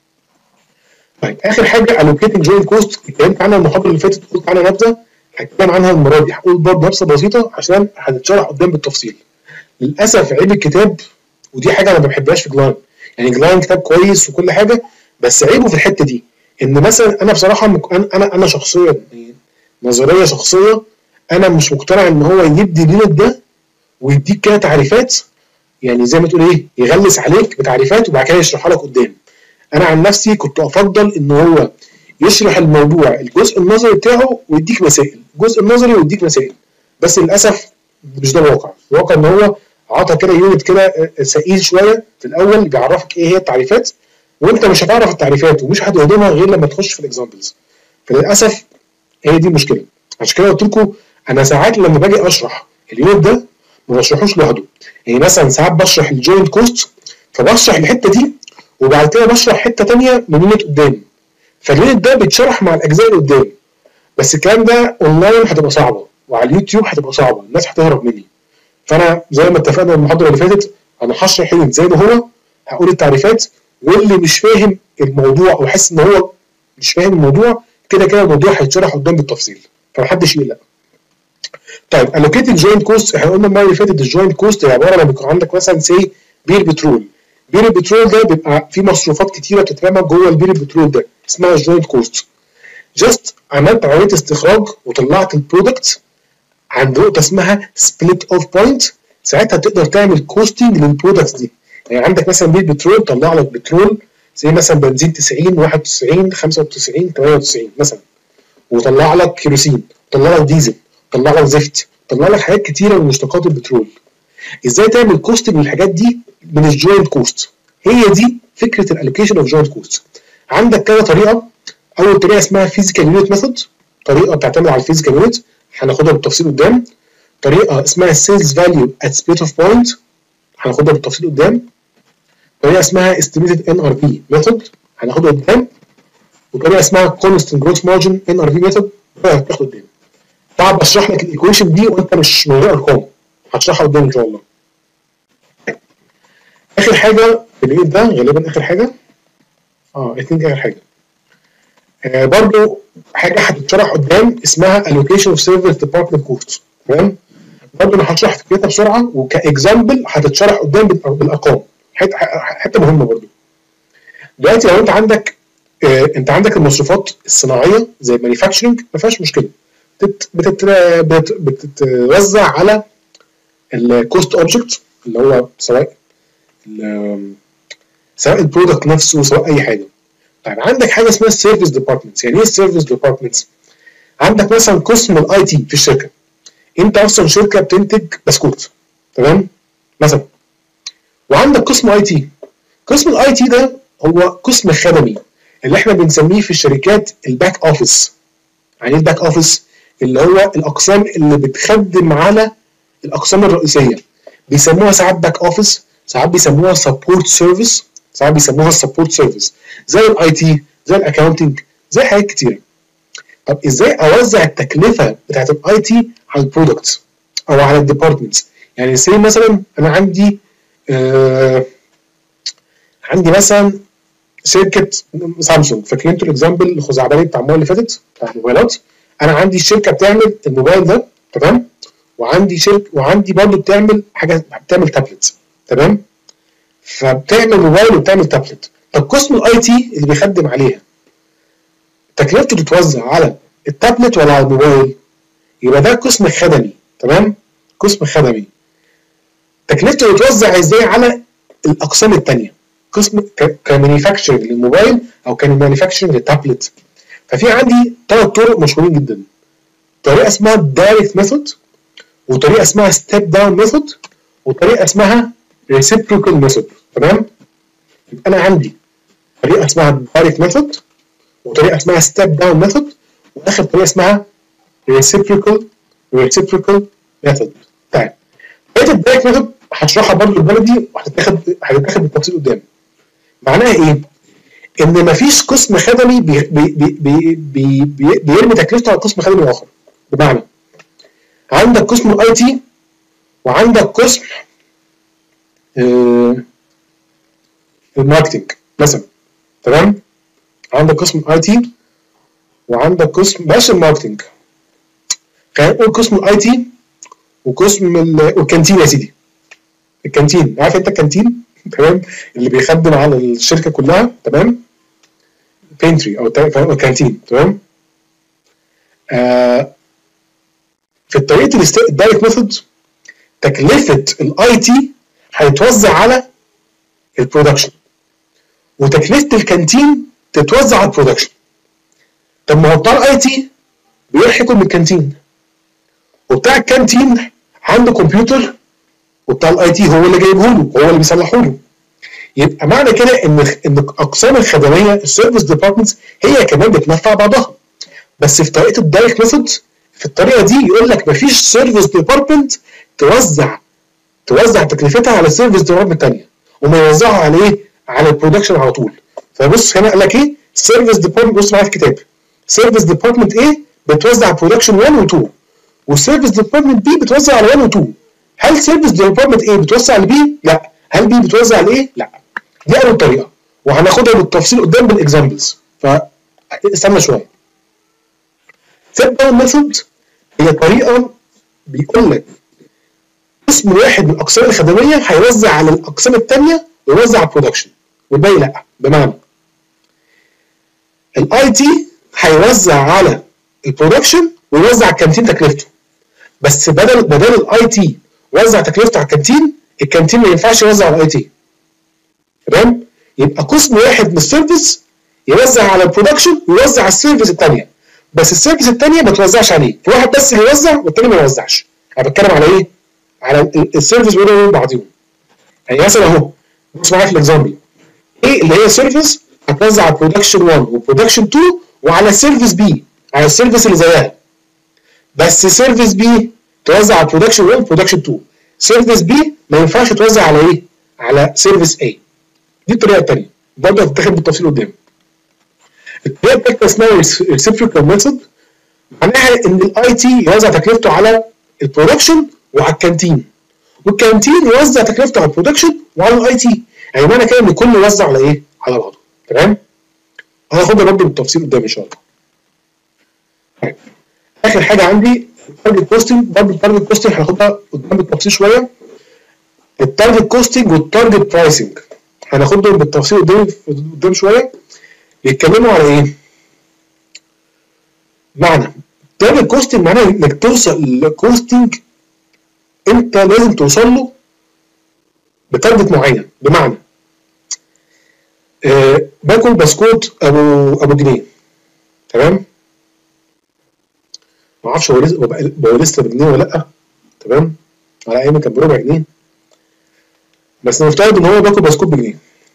طيب اخر حاجه الوكيتنج جوينت كوست، اتكلمت عنها المحاضره اللي فاتت، قلت عنها نبذه، هتكلم عنها المره دي، هقول برضه نبذه بسيطه عشان هتتشرح قدام بالتفصيل. للاسف عيب الكتاب، ودي حاجه انا ما بحبهاش في جلاين، يعني جلاين كتاب كويس وكل حاجه بس عيبه في الحته دي ان مثلا انا بصراحه انا انا شخصيا نظريه شخصيه انا مش مقتنع ان هو يدي اليونت ده ويديك كده تعريفات، يعني زي ما تقول ايه يغلس عليك بتعريفات وبعد كده يشرحها لك قدام. انا عن نفسي كنت افضل ان هو يشرح الموضوع الجزء النظري بتاعه ويديك مسائل، الجزء النظري ويديك مسائل، بس للاسف مش ده الواقع. الواقع ان هو عطى كده يونت كده ثقيل شويه في الاول بيعرفك ايه هي التعريفات، وانت مش هتعرف التعريفات ومش هتهضمها غير لما تخش في الاكزامبلز. فللاسف هي دي المشكله. عشان كده قلت لكم انا ساعات لما باجي اشرح اليونت ده ما بشرحوش لوحده، يعني مثلا ساعات بشرح الجوينت كوست فبشرح الحته دي وبعد كده بشرح حته ثانيه من يونت قدام، فاليونت ده بيتشرح مع الاجزاء اللي قدام. بس الكلام ده اونلاين هتبقى صعبه وعلى اليوتيوب هتبقى صعبه، الناس هتهرب مني. فانا زي ما اتفقنا المحاضره اللي فاتت انا هشرح اليونت زي ما هو، هقول التعريفات، واللي مش فاهم الموضوع او حاسس ان هو مش فاهم الموضوع كده كده الموضوع هيتشرح قدام بالتفصيل، فمحدش يقلق. طيب الوكيتنج جوينت كوست، احنا قلنا المره اللي فاتت الجوينت كوست هي عباره لما يكون عندك مثلا سي بير بترول، بير البترول ده بيبقى فيه مصروفات كتيره بتترمى جوه البير البترول ده اسمها الجوينت كوست. جاست عملت عمليه استخراج وطلعت البرودكت عند نقطه اسمها سبليت اوف بوينت، ساعتها تقدر تعمل كوستنج للبرودكتس دي. يعني عندك مثلا بير بترول طلع لك بترول زي مثلا بنزين تسعين واحد وتسعين خمسة وتسعين ثمانية وتسعين مثلا، وطلع لك كيروسين، طلع لك ديزل، طلع لك زفت، طلع لك حاجات كتيره من مشتقات البترول. ازاي تعمل كوستنج للحاجات دي من الجوينت كوست؟ هي دي فكره الالوكيشن اوف جوينت كوست. عندك كذا طريقه. اول طريقه اسمها فيزيكال يونت ميثود، طريقه بتعتمد على الفيزيكال يونت هناخدها بالتفصيل قدام. طريقه اسمها سيلز فاليو ات سبليت اوف بوينت هناخدها بالتفصيل قدام. طريقه اسمها استيميتد ان ار في ميثود هناخدها قدام. وطريقه اسمها كونستنت جروث مارجن ان ار في ميثود هتاخد قدام. طبعا بشرح لك الايكويشن دي وانت مش من غير ارقام، هشرحها قدام ان شاء الله. اخر حاجه في الايد ده غالبا اخر حاجه اه اثنين اخر حاجه آه برضو حاجه هتتشرح قدام اسمها allocation of service department costs. تمام؟ برضو انا هشرح فكرتها بسرعه وكاكزامبل هتتشرح قدام بالارقام، حته حته مهمه برضو. دلوقتي لو انت عندك آه انت عندك المصروفات الصناعيه زي المانيفاكتشرنج ما فيهاش مشكله، بتتوزع على الكوست اوبجكت اللي هو سواء سواء البرودكت نفسه سواء اي حاجه. طيب عندك حاجه اسمها السيرفيس ديبارتمنتس. يعني ايه السيرفيس ديبارتمنتس؟ عندك مثلا قسم الاي تي في الشركه، انت اصلا شركه بتنتج بسكوت، تمام مثلا، وعندك قسم اي تي. قسم الاي تي ده هو قسم خدمي اللي احنا بنسميه في الشركات الباك اوفيس. يعني ايه الباك اوفيس؟ اللي هو الاقسام اللي بتخدم على الاقسام الرئيسيه، بيسموها ساعات باك اوفيس، ساعات بيسموها سبورت سيرفيس، ساعات بيسموها سبورت سيرفيس، زي الاي تي، زي الاكاونتنج، زي حاجات كتير. طب ازاي اوزع التكلفه بتاعت الاي تي على البرودكتس او على الديبارتمنتس؟ يعني زي مثلا انا عندي آه عندي مثلا شركه سامسونج، فاكرين انتوا الاكزامبل الخزعبلي بتاع المره اللي فاتت بتاع الموبايلات؟ انا عندي شركه بتعمل الموبايل ده، تمام، وعندي شركه وعندي برضه بتعمل حاجه بتعمل تابلت، تمام، فبتعمل موبايل وبتعمل تابلت. طب قسم الاي تي اللي بيخدم عليها تكلفته تتوزع على التابلت ولا على الموبايل؟ يبقى ده قسم خدمي، تمام، قسم خدمي. تكلفته تتوزع ازاي على الاقسام الثانيه؟ قسم كمانيفاكتشرنج للموبايل او كمانيفاكتشرنج للتابلت. ففي عندي ثلاث طرق مشهورين جدا. طريقه اسمها دايركت ميثود، وطريقه اسمها ستيب داون ميثود، وطريقه اسمها reciprocal ميثود. تمام؟ يبقى انا عندي طريقه اسمها دايركت ميثود، وطريقه اسمها ستيب داون ميثود، واخر طريقه اسمها reciprocal reciprocal ميثود. طيب طريقه الدايركت ميثود هشرحها برضه بالبلدي وهتتاخد هتتاخد بالتفصيل قدام. معناها ايه؟ ان مفيش قسم خدمي بي بي بي بي بي بيرمي تكلفته على قسم خدمي اخر. بمعنى عندك قسم الاي تي وعندك قسم آه الماركتنج مثلا، تمام؟ عندك قسم الاي تي وعندك قسم بلاش الماركتنج، خلينا نقول قسم الاي تي وقسم الكانتين. يا سيدي الكانتين، عارف انت الكانتين؟ تمام، اللي بيخدم على الشركه كلها، تمام، بينتري او كانتين، تمام. آه في طريقه الدايركت ميثود تكلفه الاي تي هيتوزع على البرودكشن، وتكلفه الكانتين تتوزع على البرودكشن. طب ما هو بتاع الاي تي بيروح ياكل من الكانتين، وبتاع الكانتين عنده كمبيوتر، وبتاع الاي تي هو اللي جايبه له، هو اللي بيصلحه له. يبقى معنى كده ان ان الاقسام الخدميه السيرفيس ديبارتمنتس هي كمان بتنفع بعضها. بس في طريقه الدايركت ميثود في الطريقه دي يقول لك مفيش سيرفيس ديبارتمنت توزع توزع تكلفتها على السيرفيس ديبارتمنت الثانيه، وما يوزعها على ايه؟ على البرودكشن على طول. فبص هنا قال لك ايه؟ سيرفيس ديبارتمنت، بص معايا في الكتاب، سيرفيس ديبارتمنت ايه بتوزع على برودكشن واحد و اتنين، والسيرفيس ديبارتمنت بي بتوزع على واحد و اتنين. هل سيرفيس ديبارتمنت ايه بتوزع على بي؟ لا. هل بي بتوزع على ايه؟ لا. دي اول طريقه وهناخدها بالتفصيل قدام بالاكزامبلز، فاستنى شويه. ستيب داون ميثود هي طريقه بيقول لك قسم واحد من الاقسام الخدميه هيوزع على الاقسام الثانيه ويوزع على البرودكشن والباقي لا. بمعنى الاي تي هيوزع على البرودكشن ويوزع على الكانتين تكلفته، بس بدل بدل الاي تي وزع تكلفته على الكانتين، الكانتين ما ينفعش يوزع على الاي تي. تمام؟ يبقى قسم واحد من السيرفيس يوزع على البرودكشن ويوزع على السيرفيس الثانيه، بس السيرفيس الثانيه ما توزعش عليه، في واحد بس اللي يوزع والثاني ما يوزعش. انا بتكلم على ايه؟ على السيرفيس بينهم وبين بعضهم. يعني مثلا اهو بص معايا في الاكزامبل، ايه اللي هي سيرفيس هتوزع على برودكشن واحد وبرودكشن اتنين وعلى سيرفيس بي، على السيرفيس اللي زيها. بس سيرفيس بي توزع على برودكشن واحد وبرودكشن اتنين، سيرفيس بي ما ينفعش توزع على ايه؟ على سيرفيس A. دي الطريقه الثانيه برضه هتتاخد بالتفصيل قدام. الطريقه الثالثه اسمها reciprocal ميثود، معناها ان الاي تي يوزع تكلفته على البرودكشن وعلى الكانتين، والكانتين يوزع تكلفته على البرودكشن وعلى الاي تي. يعني معنى كده ان كله يوزع على ايه؟ على بعضه. تمام؟ هاخدها برضه بالتفصيل قدام ان شاء الله. طيب اخر حاجه عندي التارجت كوستنج، برضه التارجت كوستنج هناخدها قدام بالتفصيل شويه. التارجت كوستنج والتارجت برايسنج هناخدهم بالتفصيل قدام قدام شويه. بيتكلموا على ايه؟ معنى التارجت كوستنج معناه انك توصل للكوستنج انت لازم توصل له بتارجت معين. بمعنى آه باكل بسكوت ابو ابو جنيه، تمام؟ ما اعرفش هو هو لسه بجنيه ولا لا، تمام؟ على ايامي كان بربع جنيه، بس نفترض ان هو باكل بسكوت بجنيه.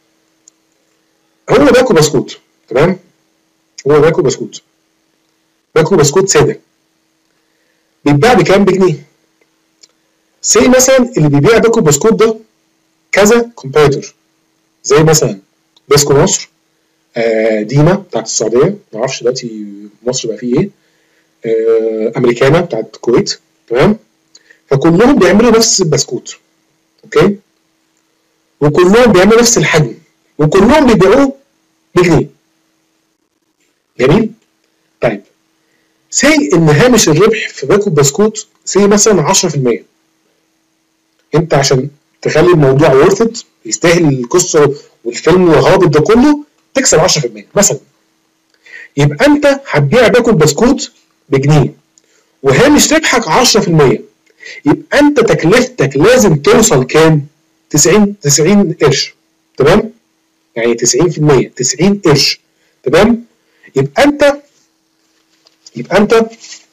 هو باكل بسكوت، تمام؟ هو باكل بسكوت باكل بسكوت ساده بيتباع بكام؟ بجنيه. سي مثلا اللي بيبيع باكل بسكوت ده كذا كومبيتيتور، زي مثلا بسكو مصر، آه ديما بتاعت السعوديه، ما اعرفش دلوقتي مصر بقى فيه ايه، آه امريكانا بتاعت الكويت، تمام؟ فكلهم بيعملوا نفس البسكوت، اوكي؟ وكلهم بيعملوا نفس الحجم وكلهم بيبيعوه بجنيه. جميل؟ طيب سي ان هامش الربح في باكل بسكوت سي مثلا عشرة في المية. انت عشان تخلي الموضوع ورث يستاهل القصه والفيلم والهابط ده كله تكسب عشرة في المية مثلا. يبقى انت هتبيع باكل بسكوت بجنيه وهامش ربحك عشرة في المية، يبقى انت تكلفتك لازم توصل كام؟ تسعين تسعين قرش، تمام؟ يعني تسعين في المية تسعين قرش، تمام؟ يبقى انت يبقى انت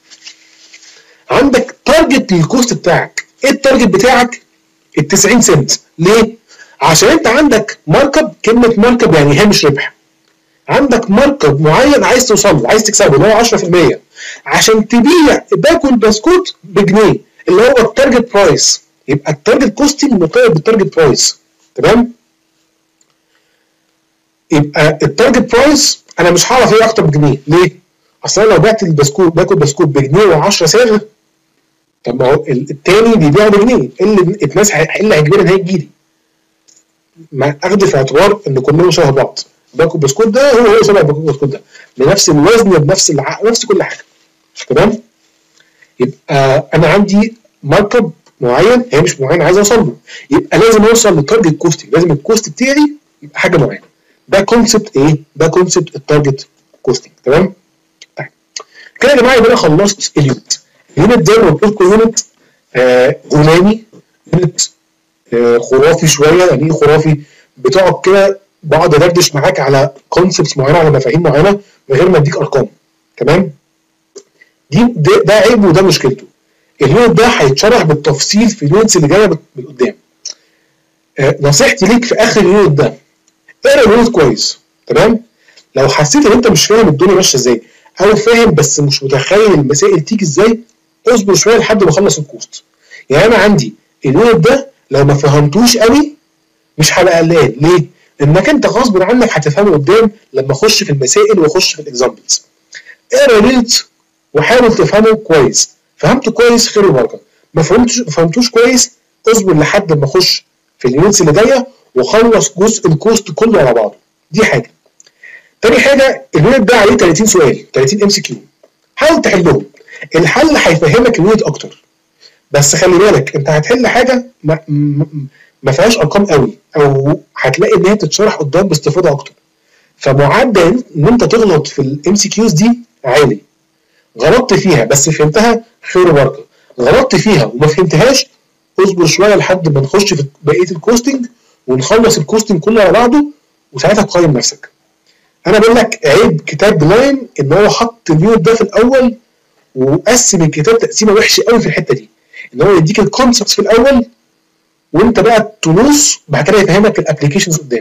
عندك تارجت للكوست بتاعك. ايه التارجت بتاعك؟ ال تسعين سنت. ليه؟ عشان انت عندك ماركب، كلمه ماركب يعني هامش ربح. عندك ماركب معين عايز توصل له، عايز تكسبه اللي هو عشرة في المية عشان تبيع باكل بسكوت بجنيه اللي هو التارجت برايس. يبقى التارجت كوستنج مرتبط بالتارجت برايس، تمام؟ يبقى التارجت برايس انا مش هعرف ايه اكتر بجنيه. ليه؟ اصل انا لو بعت البسكوت باكل بسكوت بجنيه و10 صاغ، طب ما هو التاني بيبيعه بجنيه، اللي الناس اللي هيجبرني ان هي تجيلي. ما اخد في اعتبار ان كلهم شبه بعض، باكل بسكوت ده هو هو شبه باكل بسكوت ده بنفس الوزن بنفس الع... نفس كل حاجه، تمام؟ يبقى انا عندي ماركب معين هي مش معين عايز اوصل له، يبقى لازم اوصل للتارجت كوستنج، لازم الكوست بتاعي يبقى حاجه معينه. ده كونسبت ايه؟ ده كونسبت التارجت كوستنج، تمام؟ طيب كده يا جماعه يبقى انا خلصت اليونت. اليونت زي ما قلت لكم يونت غناني، يونت آه خرافي شويه. يعني ايه خرافي؟ بتقعد كده بقعد ادردش معاك على كونسبتس معينه، على مفاهيم معينه من غير ما اديك ارقام، تمام؟ دي ده, ده عيب وده مشكلته. اليونت ده هيتشرح بالتفصيل في اليونتس اللي جايه من قدام. آه نصيحتي ليك في اخر اليونت ده اقرا اليونت كويس، تمام؟ لو حسيت ان انت مش فاهم الدنيا ماشيه ازاي او فاهم بس مش متخيل المسائل تيجي ازاي، اصبر شويه لحد ما اخلص الكوست. يعني انا عندي اليونت ده لو ما فهمتوش قوي مش هبقى قلقان. ليه؟ لانك انت غصب عنك هتفهمه قدام لما اخش في المسائل واخش في الاكزامبلز. اقرا اليونت وحاول تفهمه كويس. فهمته كويس خير وبركه، ما فهمتوش ما فهمتوش كويس اصبر لحد ما اخش في اليونتس اللي جايه وخلص جزء الكوست كله على بعضه. دي حاجه. تاني حاجه اليونت ده عليه تلاتين سؤال، تلاتين ام سي كيو، حاول تحلهم. الحل هيفهمك اليونت اكتر، بس خلي بالك انت هتحل حاجه ما, ما فيهاش ارقام قوي او هتلاقي ان هي بتتشرح قدام باستفاضه اكتر، فمعدل ان انت تغلط في الام سي كيوز دي عالي. غلطت فيها بس فهمتها خير وبركه، غلطت فيها وما فهمتهاش اصبر شويه لحد ما نخش في بقيه الكوستنج ونخلص الكوستنج كله على بعضه وساعتها تقيم نفسك. انا بقول لك عيب كتاب بلاين ان هو حط اليونت ده في الاول وقسم الكتاب تقسيمه وحشه قوي في الحته دي، ان هو يديك الكونسبتس في الاول وانت بقى تنص بعد كده يفهمك الابلكيشنز قدام.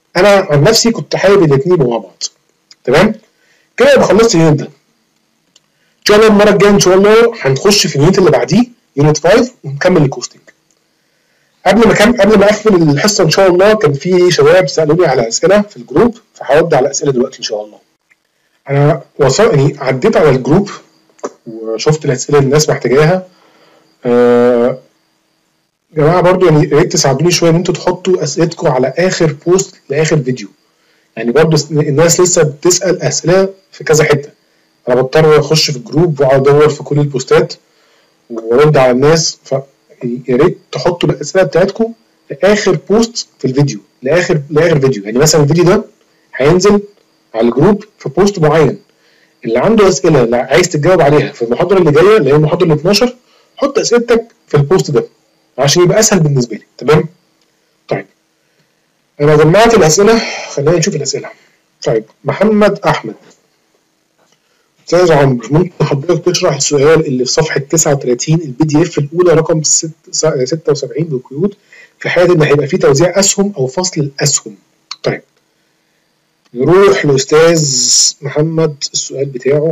انا عن نفسي كنت حابب الاثنين يبقوا مع بعض. تمام كده يبقى خلصت اليونت ده. ان شاء الله المره الجايه ان شاء الله هنخش في اليونت اللي بعديه يونت خمسة ونكمل الكوستنج. قبل ما كان قبل ما اقفل الحصه ان شاء الله كان في شباب سالوني على اسئله في الجروب، فهرد على اسئله دلوقتي ان شاء الله. انا وصلني عديت على الجروب وشفت الاسئله اللي الناس محتاجاها. آه يا جماعه برضو يعني يا ريت تساعدوني شويه ان انتوا تحطوا اسئلتكم على اخر بوست لاخر فيديو. يعني برضو الناس لسه بتسال اسئله في كذا حته، انا بضطر اخش في الجروب واقعد ادور في كل البوستات وارد على الناس، ف يا ريت تحطوا الاسئله بتاعتكم لاخر بوست في الفيديو، لاخر لاخر فيديو. يعني مثلا الفيديو ده هينزل على الجروب في بوست معين، اللي عنده اسئله اللي عايز تجاوب عليها في المحاضره اللي جايه اللي هي المحاضره ال اتناشر حط اسئلتك في البوست ده عشان يبقى اسهل بالنسبه لي. تمام؟ طيب انا جمعت الاسئله، خلينا نشوف الاسئله. طيب محمد احمد، استاذ عمرو ممكن حضرتك تشرح السؤال اللي في صفحه تسعة وتلاتين البي دي اف الاولى رقم ستة وسبعين بالقيود في حاله ان هيبقى في توزيع اسهم او فصل الاسهم. طيب نروح لاستاذ محمد السؤال بتاعه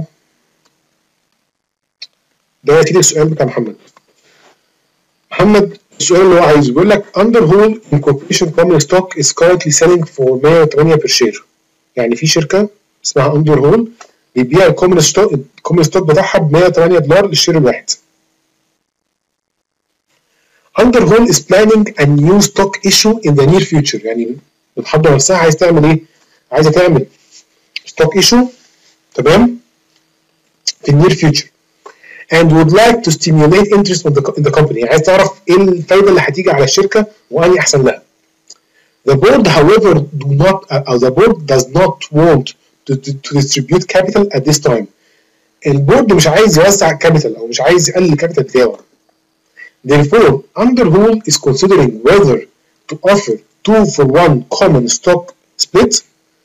ده. كده السؤال بتاع محمد محمد السؤال اللي هو عايزه بيقول لك Underwood Incorporation common stock is currently selling for مية وتمانية بير شير. يعني في شركه اسمها Underwood بيبيع الكومن ستوك الكومن ستوك بتاعها ب مية وتمانية دولار للشير الواحد. Underwood is planning a new stock issue in the near future. يعني بتحضر نفسها عايز تعمل ايه؟ عايزه تعمل ستوك ايشو تمام في النير فيوتشر and would like to stimulate interest in the, in the company. يعني عايز تعرف ايه الفايده اللي هتيجي على الشركه واني احسن لها. The board however do not uh, the board does not want to, to, to distribute capital at this time. البورد مش عايز يوزع كابيتال او مش عايز يقلل الكابيتال بتاعه. Therefore, Underwood is considering whether to offer two for one common stock split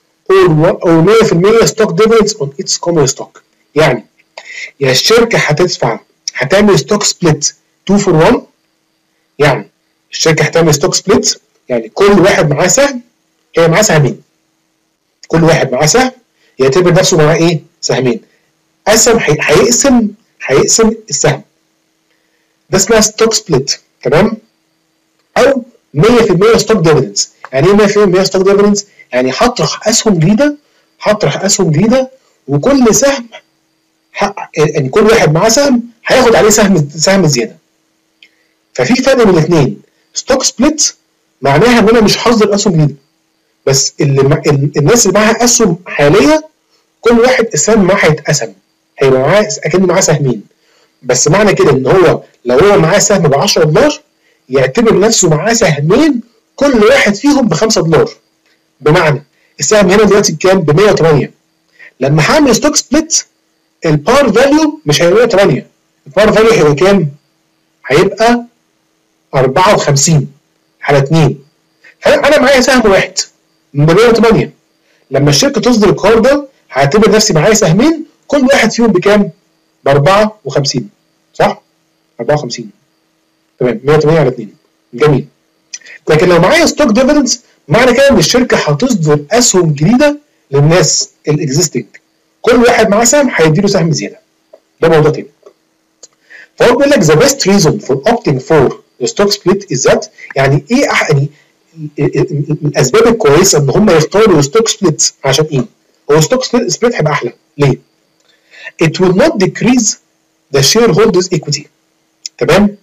او مية في المية stock dividends on its common stock. يعني يا الشركه هتدفع هتعمل ستوك سبليت اتنين فور واحد، يعني الشركه هتعمل ستوك سبليت يعني كل واحد معاه سهم، هي معاه سهمين، كل واحد معاه سهم يعتبر نفسه معاه ايه؟ سهمين. قسم هيقسم هيقسم السهم ده اسمها ستوك سبليت. تمام؟ او مية في المية ستوك ديفيدنز. يعني ايه مية في المية ستوك ديفيدنز؟ يعني هطرح اسهم جديده هطرح اسهم جديده وكل سهم يعني كل واحد معاه سهم هياخد عليه سهم سهم زياده. ففي فرق بين الاثنين. ستوك سبليت معناها ان انا مش هصدر اسهم جديده، بس اللي مع... الناس اللي معاها اسهم حاليه كل واحد السهم معاه هيتقسم، هيبقى معاه اكنه معاه سهمين. بس معنى كده ان هو لو هو معاه سهم ب عشرة دولار يعتبر نفسه معاه سهمين كل واحد فيهم ب خمسة دولار. بمعنى السهم هنا دلوقتي بكام؟ ب مية وتمانية. لما هعمل ستوك سبليت البار فاليو مش هيبقى مية وتمانية، البار فاليو هيبقى كام؟ هيبقى أربعة وخمسين على اتنين. فانا معايا سهم واحد ب مية وتمانية، لما الشركه تصدر القرار ده هعتبر نفسي معايا سهمين كل واحد فيهم بكام؟ ب أربعة وخمسين. صح؟ أربعة وخمسين. تمام، مية وتمانية على اتنين. جميل. لكن لو معايا ستوك ديفيدنز معنى كده ان الشركه هتصدر اسهم جديده للناس الاكزيستنج، كل واحد معاه سهم هيديله سهم زياده. ده موضوع تاني. فهو بيقول لك the best reason for opting for the stock split is that يعني ايه يعني الاسباب الكويسه ان هم يختاروا الستوك سبليت عشان ايه؟ هو الستوك سبليت هيبقى احلى ليه؟ It will not decrease the shareholders equity. تمام؟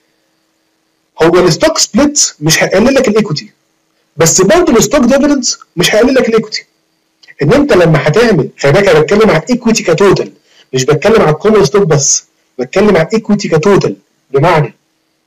هو الستوك سبليت مش هيقلل لك الايكوتي، بس برضه الستوك ديفيدنز مش هيقلل لك الايكوتي. ان انت لما هتعمل، خلي بالك انا بتكلم عن ايكويتي كتوتال، مش بتكلم عن الكومن ستوك بس، بتكلم عن ايكويتي كتوتال. بمعنى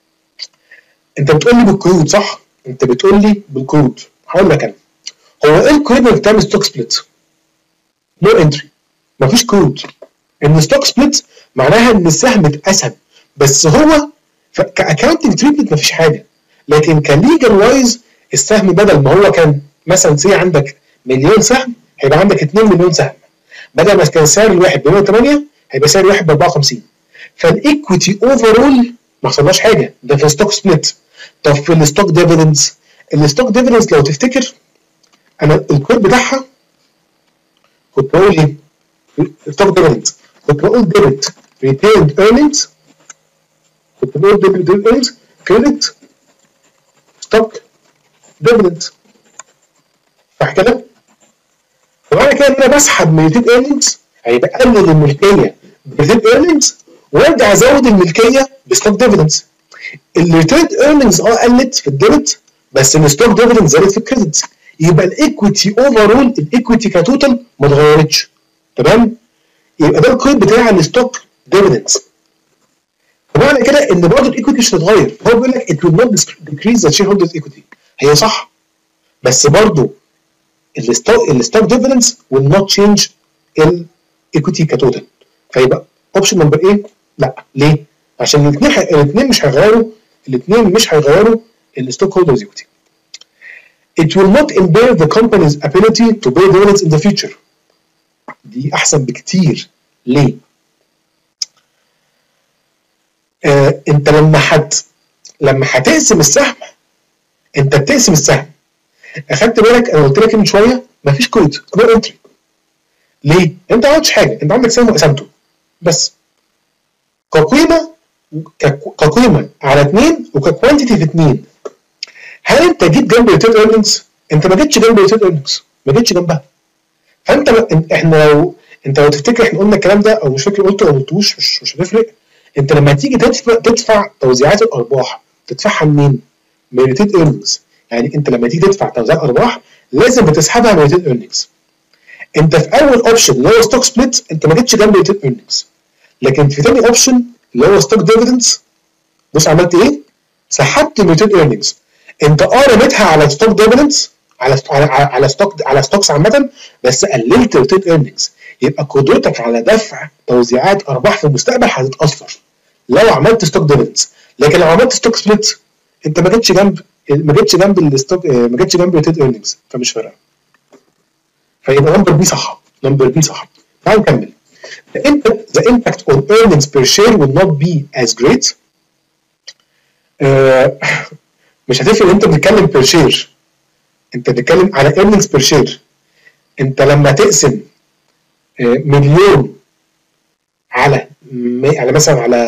انت بتقول لي بالقيود صح؟ انت بتقول لي بالقيود. هقول لك انا هو ايه القيود انك تعمل ستوك سبليت؟ نو انتري، مفيش قيود. ان ستوك سبليت معناها ان السهم اتقسم، بس هو كاكونتنج تريتمنت مفيش حاجه، لكن كليجل وايز السهم بدل ما هو كان مثلا سي عندك مليون سهم هيبقى عندك اتنين مليون سهم، بدل ما كان سعر الواحد ب مية وتمانية هيبقى سعر الواحد ب أربعة وخمسين. فالايكويتي اوفرول ما حصلناش حاجه، ده في الستوك سبليت. طب في الستوك ديفيدنز، الستوك ديفيدنز لو تفتكر انا الكود بتاعها كنت بقول ايه؟ ستوك ديفيدنت، كنت بقول ديبت ريتيند ايرنينجز، كنت بقول ديبت ايرنينجز كريدت ستوك ديفيدنت، صح كده؟ ومعنى كده ان انا بسحب من ريتيند ايرنينجز، يعني بقلل الملكيه بريتيند ايرنينجز وارجع ازود الملكيه بستوك ديفيدنتس. الريتيند ايرنينجز اه قلت في الديبت، بس الستوك ديفيدنت زادت في الكريدت، يبقى الايكويتي اوفرول الايكويتي كتوتال ما اتغيرتش. تمام؟ يبقى ده الكود بتاع الستوك ديفيدنتس. ومعنى كده ان برضه الايكويتي مش هتتغير، هو بيقول لك it will not decrease the shareholders equity. هي صح، بس برضه الستوك الستوك ديفيدنتس will not change الايكويتي كتوتال. فيبقى اوبشن نمبر ايه؟ لا. ليه؟ عشان الاثنين ح... الاثنين مش هيغيروا الاثنين مش هيغيروا الستوك هولدرز equity. It will not impair the company's ability to pay dividends in the future. دي احسن بكتير. ليه؟ آه انت لما حد لما هتقسم السهم، انت بتقسم السهم، اخدت بالك انا قلت لك من شويه مفيش كود، نو انتري. ليه؟ انت ما عملتش حاجه، انت عندك سهم وقسمته بس. كقيمه كقيمه على اثنين وككوانتيتي في اثنين. هل انت جيت جنب ريتيرن ايرنينجز؟ انت ما جيتش جنب ريتيرن ايرنينجز، ما جيتش جنبها. فانت احنا لو انت لو تفتكر احنا قلنا الكلام ده او مش فاكر قلته او ما قلتوش، مش مش هتفرق. انت لما تيجي تدفع تدفع توزيعات الارباح تدفعها منين؟ من ريتيرن ايرنينجز. يعني انت لما تيجي تدفع توزيعات ارباح لازم بتسحبها من ريتيرن ايرنينجز. انت في اول اوبشن اللي هو ستوك سبليت انت ما جيتش جنب ريتيرن ايرنينجز، لكن في ثاني اوبشن اللي هو ستوك ديفيدنس بص عملت ايه؟ سحبت الريتيرن ايرنينجز. انت اه رميتها على ستوك ديفيدنس على على على ستوك على ستوكس عامه، بس قللت الريتيرن ايرنينجز. يبقى قدرتك على دفع توزيعات ارباح في المستقبل هتتاثر لو عملت ستوك ديفيدنس. لكن لو عملت ستوك سبليت انت ما جيتش جنب ما جيتش جنب الستوك ما جيتش جنب الريتيرن ايرنينجز، فمش فارقه. فيبقى نمبر بي صح. نمبر بي صح. تعال نكمل. The impact, the impact on earnings per share will not be as great. آه مش هتفرق انت بتتكلم بير شير، انت بتتكلم على earnings per share. انت لما تقسم آه مليون على على مثلا على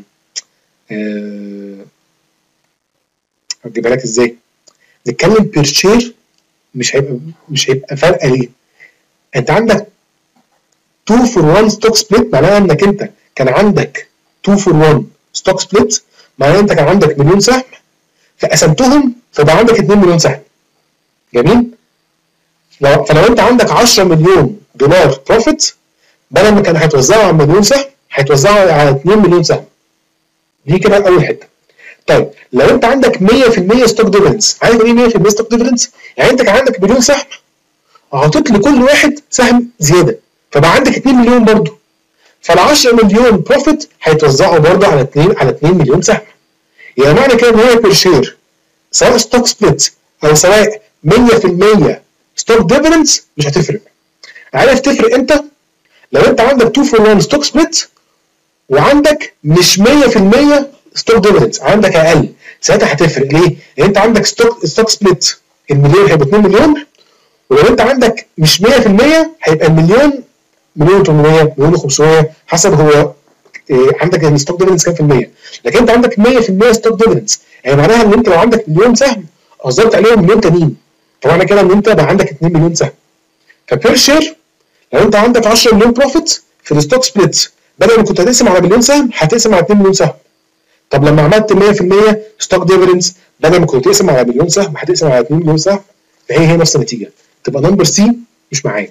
آه هجيبها لك ازاي؟ نتكلم بير شير مش هيبقى مش هيبقى فرق ليه؟ انت عندك اتنين فور واحد ستوك سبليت، معناها انك انت كان عندك اتنين فور واحد ستوك سبليت، معناها انت كان عندك مليون سهم فقسمتهم فبقى عندك اتنين مليون سهم. جميل؟ لو فلو انت عندك عشرة مليون دولار بروفيت، بدل ما كان هيتوزعوا على مليون سهم هيتوزعوا على اتنين مليون سهم. دي كده اول حته. طيب لو انت عندك مية في المية ستوك ديفيدنس، عارف ايه مية في المية ستوك ديفيدنس؟ يعني انت كان عندك مليون سهم اعطيت لكل واحد سهم زياده، فبقى عندك اتنين مليون برضه. فال عشرة مليون بروفيت هيتوزعوا برضه على اتنين على اتنين مليون سهم. يعني معنى كده ان هي بير شير سواء ستوك سبليت او سواء مية في المية ستوك ديفيدنس مش هتفرق. عارف تفرق امتى؟ لو انت عندك اتنين فور واحد ستوك سبليت وعندك مش مية في المية ستوك ديفيدنس، عندك اقل، ساعتها هتفرق. ليه؟ لان انت عندك ستوك ستوك سبليت المليون هيبقى اتنين مليون، ولو انت عندك مش مية في المية هيبقى المليون مليون وتمنمية مليون وخمسمية حسب هو إيه عندك الستوك ديفيدنس كام في المية. لكن انت عندك مية في المية ستوك ديفيدنس، يعني معناها ان انت لو عندك مليون سهم اصدرت عليهم مليون تانيين، فمعنى كده ان انت بقى عندك اتنين مليون سهم. فبير شير لو انت عندك عشرة مليون بروفيت في الستوك سبليت، بدل ما كنت هتقسم على مليون سهم هتقسم على اتنين مليون سهم. طب لما عملت مية في المية ستوك ديفيدنس، بدل ما كنت تقسم على مليون سهم هتقسم على اتنين مليون سهم، فهي هي نفس النتيجه. تبقى نمبر سي مش معايا.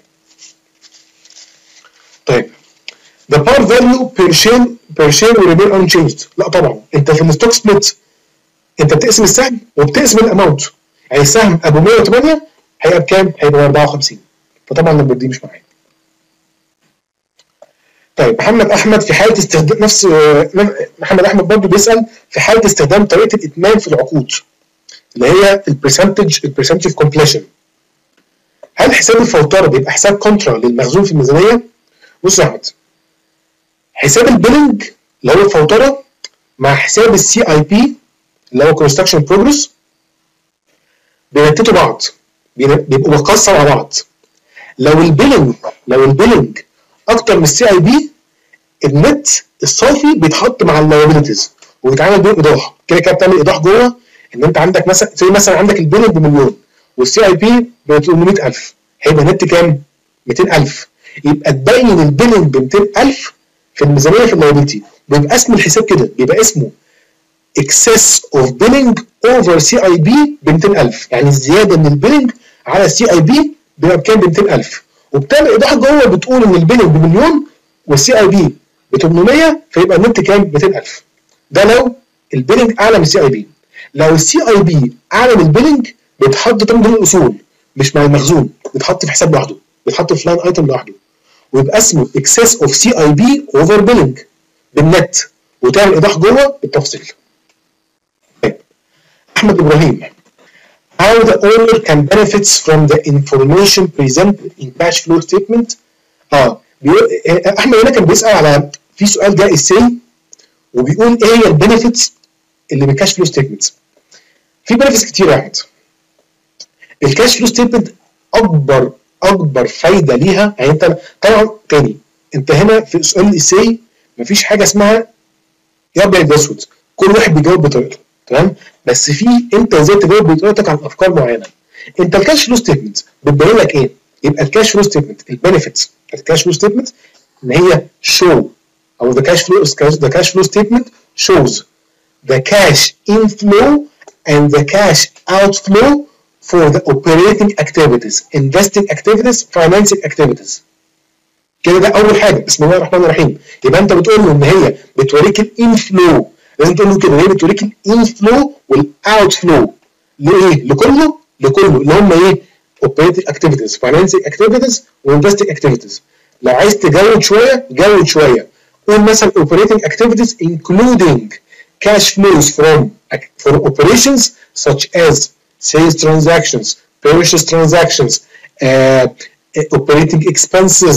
طيب the par value per share per share will remain unchanged. لا طبعا انت في الستوك سبليت انت بتقسم السهم وبتقسم الاماونت، يعني السهم ابو مية وتمنية هيبقى بكام؟ هيبقى اربعة وخمسين، فطبعا النمبر دي مش معايا. طيب محمد احمد في حاله استخدام نفس محمد احمد برضه بيسال في حاله استخدام طريقه الاتمام في العقود اللي هي البرسنتج البرسنتج اوف كومبليشن. هل حساب الفوتره بيبقى حساب كونترا للمخزون في الميزانيه؟ بص يا احمد، حساب البيلنج اللي هو الفوتره مع حساب السي اي بي اللي هو كونستراكشن بروجرس بيرتبوا بعض. بيبقوا مقصه مع بعض. لو البيلنج لو البيلنج اكتر من السي اي بي، النت الصافي بيتحط مع اللايبيلتيز وبيتعمل بيه ايضاح، كده كده بتعمل ايضاح جوه ان انت عندك مثلا زي مثلا عندك البيلنج بمليون والسي اي بي ب ثمانمائة ألف، هيبقى نت كام؟ مئتين ألف. يبقى تبين البيلنج ب مئتين ألف في الميزانيه في اللايبيلتي، بيبقى اسم الحساب كده، بيبقى اسمه excess of billing over سي اي بي ب مئتين ألف، يعني الزياده من البيلنج على السي اي بي بيبقى بكام؟ ب مئتين ألف. وبتعمل ايضاح جوه بتقول ان البيلنج بمليون والسي اي بي ب ثمانمائة، فيبقى النت كام؟ مئتين ألف. ده لو البيلنج اعلى من السي اي بي. لو السي اي بي اعلى من البيلنج بيتحط ضمن الاصول مش مع المخزون، بيتحط في حساب لوحده، بيتحط في لاين ايتم لوحده، ويبقى اسمه excess of سي اي بي over billing بالنت، وتعمل ايضاح جوه بالتفصيل. طيب احمد ابراهيم، how the owner can benefits from the information presented in cash flow statement. اه بيقول احمد هنا كان بيسال على في سؤال جاء ازاي وبيقول ايه هي البنفيتس اللي من الكاش فلو ستيتمنت. في بنفيتس كتير يا احمد. الكاش فلو ستيتمنت اكبر اكبر فايده ليها، يعني انت طبعا تاني انت هنا في سؤال الاساي مفيش حاجه اسمها يا ابيض يا اسود، كل واحد بيجاوب بطريقته، تمام؟ بس في انت ازاي تجاوب بطريقتك عن افكار معينه. انت الكاش فلو ستيتمنت بتبين لك ايه؟ يبقى الكاش فلو ستيتمنت البنفيتس الكاش فلو ستيتمنت ان هي شو او the cash flow the cash flow statement shows the cash inflow and the cash outflow for the operating activities, investing activities, financing activities. كده ده اول حاجه. بسم الله الرحمن الرحيم. يبقى انت بتقول له ان هي بتوريك الانفلو، لازم تقول له كده هي بتوريك الانفلو والاوتفلو لايه؟ لكله لكله اللي هم ايه؟ operating activities, financing activities وinvesting activities. لو عايز تجود شويه جود شويه، قول مثلا operating activities including cash flows from for operations such as sales transactions, purchase transactions, uh, operating expenses.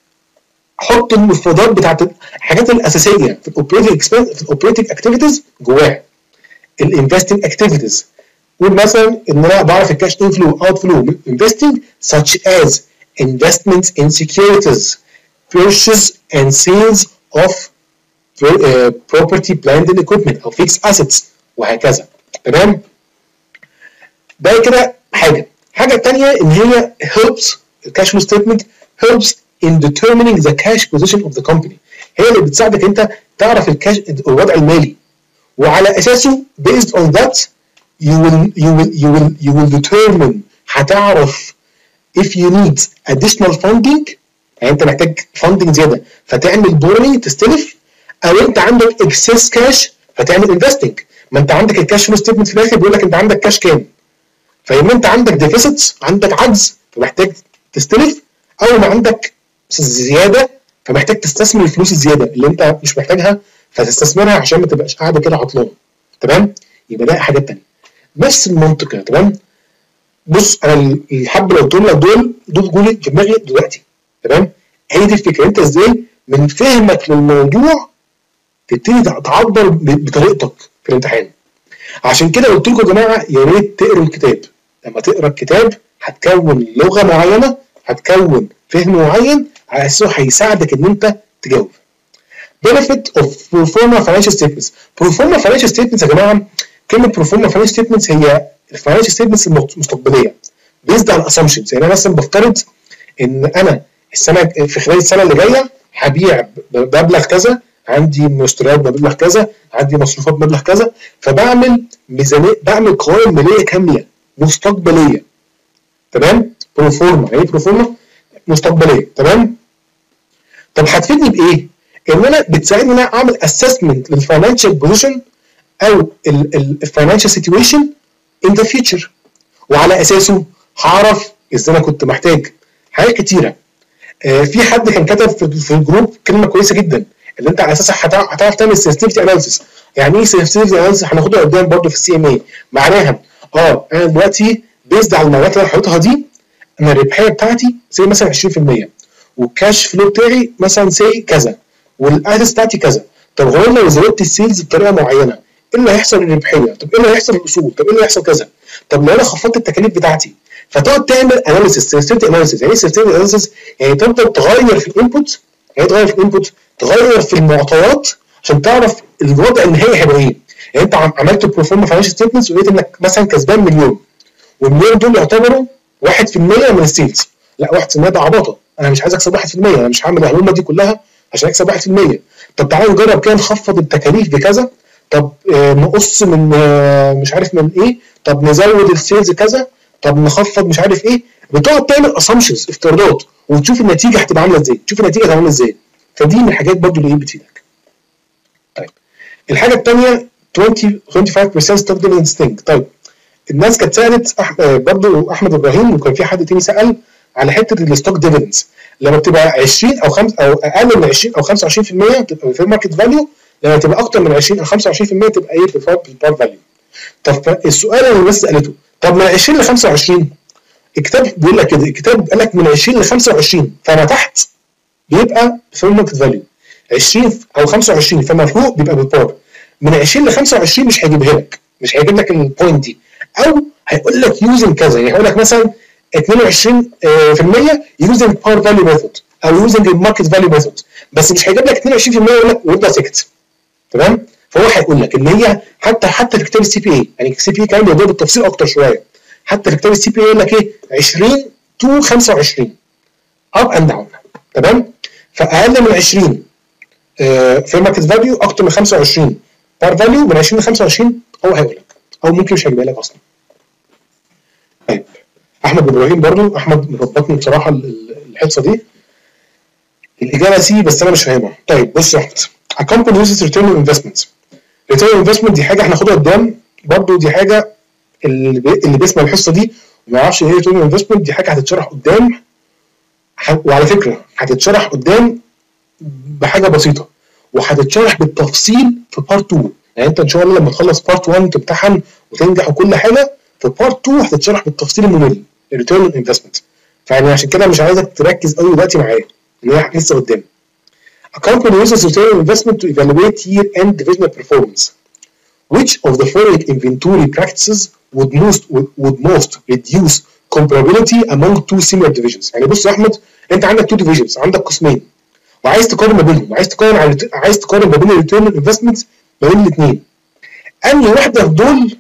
حط المفردات بتاعت الحاجات الاساسيه في الاوبريتنج اكسبنس في الاوبريتنج اكتيفيتيز جواها. الانفستنج اكتيفيتيز قول مثلا ان انا بعرف الكاش انفلو اوت فلو من انفستنج such as investments in securities, purchase and sales of uh, property, plant and equipment او fixed assets وهكذا. تمام؟ ده كده حاجه. حاجه الثانيه ان هي helps الكاش فلو ستيتمنت helps in determining the cash position of the company. هي اللي بتساعدك انت تعرف الكاش الوضع المالي، وعلى اساسه based on that you will you will you will you will determine هتعرف if you need additional funding، يعني انت محتاج funding زياده فتعمل borrowing تستلف، او انت عندك excess cash فتعمل investing. ما انت عندك الكاش فلو ستيتمنت في الاخر بيقول لك انت عندك كاش كام، فيبقى انت عندك ديفيسيتس، عندك عجز فمحتاج تستلف، او ما عندك زياده فمحتاج تستثمر الفلوس الزياده اللي انت مش محتاجها فتستثمرها عشان ما تبقاش قاعده كده عطلانه. تمام؟ يبقى ده حاجات ثانيه نفس المنطق. تمام؟ بص انا الحبه لو دول دول دول جولي في دماغي دلوقتي. تمام؟ هي دي الفكره، انت ازاي من فهمك للموضوع تبتدي تعبر بطريقتك في الامتحان. عشان كده قلت لكم يا جماعه يا ريت تقروا الكتاب. لما تقرا الكتاب هتكون لغه معينه، هتكون فهم معين، على اساسه هيساعدك ان انت تجاوب. benefit of performa financial statements. performa financial statements يا جماعه، كلمه performa financial statements هي الفاينانشال ستيتمنتس المستقبليه based on assumptions. يعني انا مثلا بفترض ان انا السنه في خلال السنه اللي جايه هبيع بمبلغ كذا، عندي مشتريات بمبلغ كذا، عندي مصروفات بمبلغ كذا، فبعمل ميزانيه، بعمل قوائم ماليه كامله مستقبليه. تمام؟ بروفورما، يعني بروفورما مستقبليه. تمام؟ طب هتفيدني بايه؟ ان انا بتساعدني ان انا اعمل اسسمنت للفاينانشال بوزيشن او الفاينانشال سيتويشن ان ذا فيوتشر، وعلى اساسه هعرف اذا انا كنت محتاج حاجات كتيره. آه في حد كان كتب في الجروب كلمه كويسه جدا، اللي انت على اساسها هتعرف تعمل سنسيتيفيتي اناليسيس. يعني ايه سنسيتيفيتي اناليسيس؟ هناخدها قدام برضه في السي ام اي. معناها اه انا دلوقتي بيزد على المعلومات اللي انا حاططها دي، انا الربحيه بتاعتي زي مثلا عشرين في المية، والكاش فلو بتاعي مثلا سي كذا، والاسس بتاعتي كذا. طب هو لو زودت السيلز بطريقه معينه ايه اللي هيحصل للربحيه؟ طب ايه اللي هيحصل للاصول؟ طب ايه اللي هيحصل كذا؟ طب لو انا خفضت التكاليف بتاعتي فتقعد تعمل اناليسيس سنسيتيفيتي اناليسيس. يعني ايه سنسيتيفيتي اناليسيس؟ يعني تفضل تغير في الانبوت، يعني تغير في الانبوت تغير في المعطيات عشان تعرف الوضع النهائي هيبقى ايه. يعني انت عملت بروفورما فاينانشال ستيتمنتس ولقيت انك مثلا كسبان مليون، والمليون دول يعتبروا واحد في المية من السيلز. لا واحد في المية ده عباطه، انا مش عايز اكسب واحد في المية، انا مش هعمل الهلومه دي كلها عشان اكسب واحد في المية. طب تعالى نجرب كده نخفض التكاليف بكذا، طب آه نقص من آه مش عارف من ايه، طب نزود السيلز كذا، طب نخفض مش عارف ايه. بتقعد تعمل اسامبشنز افتراضات وتشوف النتيجه هتبقى عامله ازاي، تشوف النتيجه هتبقى عامله ازاي. فدي من الحاجات برضو اللي ايه بتفيدك. طيب الحاجه الثانيه عشرين خمسة وعشرين بالمية ستوك ديفيدنس ثينج. طيب الناس كانت سالت أح... برضو احمد ابراهيم، وكان في حد تاني سال على حته الستوك ديفيدنس لما بتبقى عشرين او خمسة او اقل من عشرين او خمسة وعشرين بالمية تبقى في ماركت فاليو، لما تبقى اكتر من عشرين او خمسة وعشرين بالمية تبقى ايه في البار فاليو. طب السؤال اللي الناس سالته، طب من عشرين ل خمسة وعشرين الكتاب بيقول لك كده، الكتاب قال لك من عشرين ل خمسة وعشرين فما تحت بيبقى في ماركت فاليو، عشرين او خمسة وعشرين فما فوق بيبقى بالبار. من عشرين ل خمسة وعشرين مش هيجيبها لك، مش هيجيب لك البوينت دي، او هيقول لك يوزنج كذا. يعني هيقول لك مثلا اتنين وعشرين بالمية يوزنج بار فاليو ميثود او يوزنج الماركت فاليو ميثود، بس مش هيجيب لك اتنين وعشرين بالمية ويقول لك ويبدا سكت. تمام؟ فهو هيقول لك ان هي حتى حتى في كتاب السي بي اي، يعني السي بي اي كمان بيدور بالتفصيل اكتر شويه، حتى في كتاب السي بي اي يقول لك ايه عشرين تو خمسة وعشرين اب اند داون. تمام؟ فاقل من عشرين في ماركت فاليو، اكتر من خمسة وعشرين بار فاليو، من عشرين ل خمسة وعشرين هو هيقول لك، او ممكن مش هيجيبها لك اصلا. طيب احمد ابراهيم برضو، احمد مربطني بصراحه الحصه دي. الاجابه سي بس انا مش فاهمها. طيب بص يا احمد، a company uses return on investment. return on investment دي حاجه هناخدها قدام برضو، دي حاجه اللي, بي... اللي بيسمع الحصه دي وما يعرفش ايه return on investment دي حاجه هتتشرح قدام، وعلى فكره هتتشرح قدام بحاجه بسيطه، وهتتشرح بالتفصيل في بارت اتنين. يعني انت ان شاء الله لما تخلص بارت واحد تمتحن وتنجح وكل حاجه، في بارت اتنين هتتشرح بالتفصيل الممل الريتيرن اون انفستمنت. فيعني عشان كده مش عايزك تركز قوي دلوقتي معايا ان هي لسه قدام. A company uses return on investment to evaluate year-end divisional performance. Which of the following inventory practices would most would, would most reduce comparability among two similar divisions؟ يعني بص يا احمد، انت عندك two divisions، عندك قسمين وعايز تقارن ما بينهم، وعايز تقارن على عايز تقارن ما بين الريتيرن اون انفستمنت ما بين الاثنين. انهي واحده في دول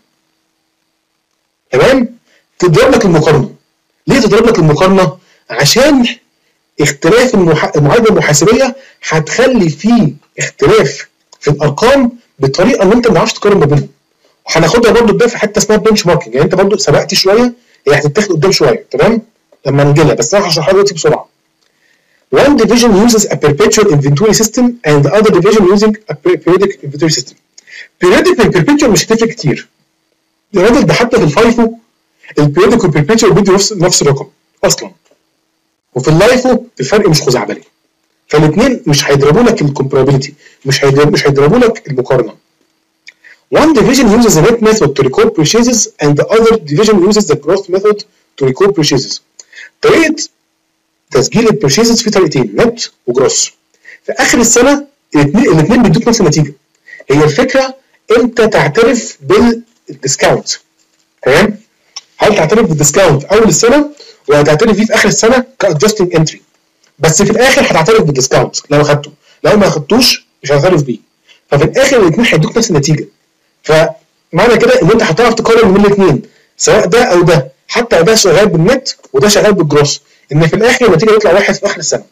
تمام تضرب لك المقارنه؟ ليه تضرب لك المقارنه؟ عشان اختلاف المعادله المحاسبيه هتخلي فيه اختلاف في الارقام بطريقه ان انت ما تعرفش تقارن ما بينهم. وهناخدها برضه قدام في حته اسمها بنش ماركينج، يعني انت برضه سبقت شويه، هي هتتاخد قدام شويه تمام لما نجيلها، بس انا هشرحها دلوقتي بسرعه. One division uses a perpetual inventory system and the other division using a periodic inventory system. periodic and perpetual مش هتفرق كتير. يا راجل ده حتى في الفايفو البيريودك والبربيتشوال بيدوا نفس نفس الرقم اصلا، وفي اللايفو الفرق مش خزعبلي، فالاثنين مش هيضربوا لك الكومبارابيلتي، مش هيضربوا مش هيضربوا لك المقارنه. One division uses the net method to record purchases and the other division uses the gross method to record purchases. طريقه تسجيل البيرشيزز في طريقتين، نت وجروس. في اخر السنه الاثنين الاثنين بيدوك نفس النتيجه. هي الفكره امتى تعترف بالديسكاونت. تمام؟ هل تعترف بالديسكاونت اول السنه ولا تعترف بيه في اخر السنه كادجستنج انتري؟ بس في الاخر هتعترف بالديسكاونت لو اخدته، لو ما اخدتوش مش هتعترف بيه. ففي الاخر الاثنين هيدوك نفس النتيجه. فمعنى كده ان انت هتعرف تقارن بين الاثنين سواء ده او ده، حتى ده شغال بالنت وده شغال بالجروس، ان في الاخر النتيجه يطلع واحد في اخر السنه.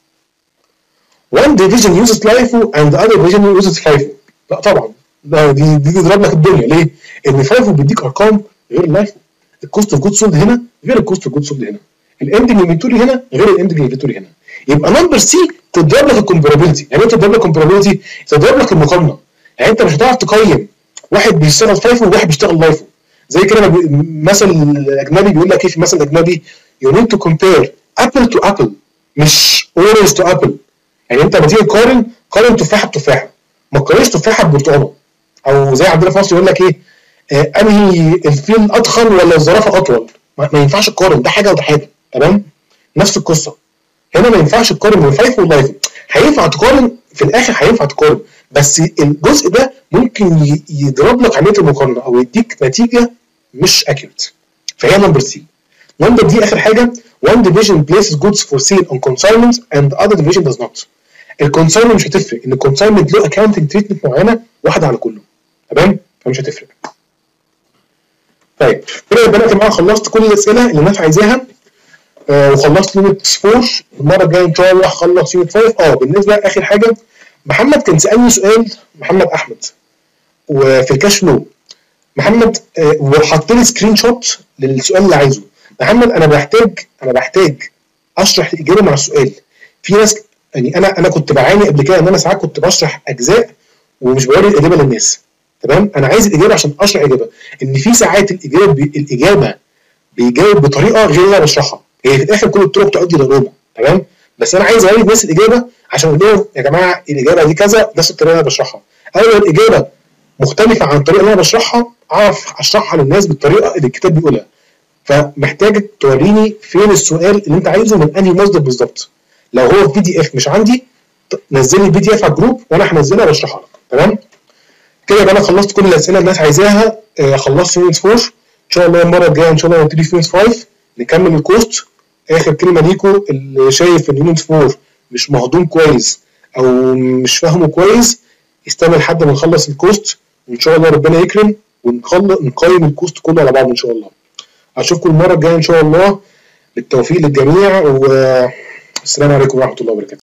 One division uses LIFO and the other division uses FIFO. لا طبعا ده دي دي تضرب لك الدنيا. ليه؟ ان FIFO بيديك ارقام غير اللايفو. الكوست اوف جود سولد هنا غير الكوست اوف جود سولد هنا. الاندنج انفنتوري هنا غير الاندنج انفنتوري هنا. يبقى نمبر سي تضرب لك الكومبارابيلتي. يعني ايه تضرب لك الكومبارابيلتي؟ تضرب لك المقارنه. يعني انت مش هتعرف تقيم واحد بيشتغل فايفو وواحد بيشتغل لايفو. زي كده مثل الاجنبي بيقول لك ايه في مثل الاجنبي؟ you need to compare apple to apple مش orange to apple. يعني انت لما تيجي تقارن قارن تفاحه بتفاحه، ما تقارنش تفاحه ببرتقاله. او زي عندنا في مصر يقول لك ايه؟ آه انهي الفيل اضخم ولا الزرافه اطول؟ ما, ما ينفعش تقارن، ده حاجه وده حاجه. تمام؟ نفس القصه هنا، ما ينفعش تقارن بين فايفو ولايفو. هينفع تقارن في الاخر، هينفع تقارن، بس الجزء ده ممكن يضرب لك عمليه المقارنه او يديك نتيجه مش اكيوريت. فهي نمبر سي. one دي اخر حاجه. one division places goods for sale on consignment and the other division does not. الكونساينمنت مش هتفرق، ان الكونساينمنت له اكاونتنج تريتمنت معينه واحده على كله، تمام؟ فمش هتفرق. طيب كده يبقى انا يا جماعه خلصت كل الاسئله اللي الناس عايزاها، آه وخلصت يونت أربعة. المره الجايه ان شاء الله هخلص يونت خمسة. اه بالنسبه لاخر حاجه، محمد كان سالني سؤال، محمد احمد، وفي الكاش فلو محمد آه وحط لي سكرين شوت للسؤال اللي عايزه. محمد انا بحتاج انا بحتاج اشرح الاجابه مع السؤال. في ناس يعني انا انا كنت بعاني قبل كده ان انا ساعات كنت بشرح اجزاء ومش بوري الاجابه للناس، تمام؟ انا عايز الاجابه عشان اشرح اجابه، ان في ساعات الاجابه بي الاجابه بيجاوب بطريقه غير اللي انا بشرحها، هي في الاخر كل الطرق تؤدي للروما، تمام؟ بس انا عايز اوري الناس الاجابه عشان اقول لهم يا جماعه الاجابه دي كذا، نفس الطريقه اللي انا بشرحها. او لو الاجابه مختلفه عن الطريقه اللي انا بشرحها اعرف اشرحها للناس بالطريقه اللي الكتاب بيقولها. فمحتاجك توريني فين السؤال اللي انت عايزه من انهي مصدر بالظبط. لو هو في بي دي اف مش عندي نزل لي البي دي اف على الجروب وانا هنزلها واشرحها لك، تمام؟ كده يبقى انا خلصت كل الاسئله اللي الناس عايزاها. آه خلصت يونت أربعة. ان شاء الله المره الجايه ان شاء الله نبتدي في يونت خمسة نكمل الكوست. اخر كلمه ليكم، اللي شايف ان يونت أربعة مش مهضوم كويس او مش فاهمه كويس يستنى لحد ما نخلص الكوست، وان شاء الله ربنا يكرم ونخلص نقيم الكوست كله على بعض ان شاء الله. اشوفكم المره الجايه ان شاء الله. بالتوفيق للجميع، والسلام عليكم ورحمه الله وبركاته.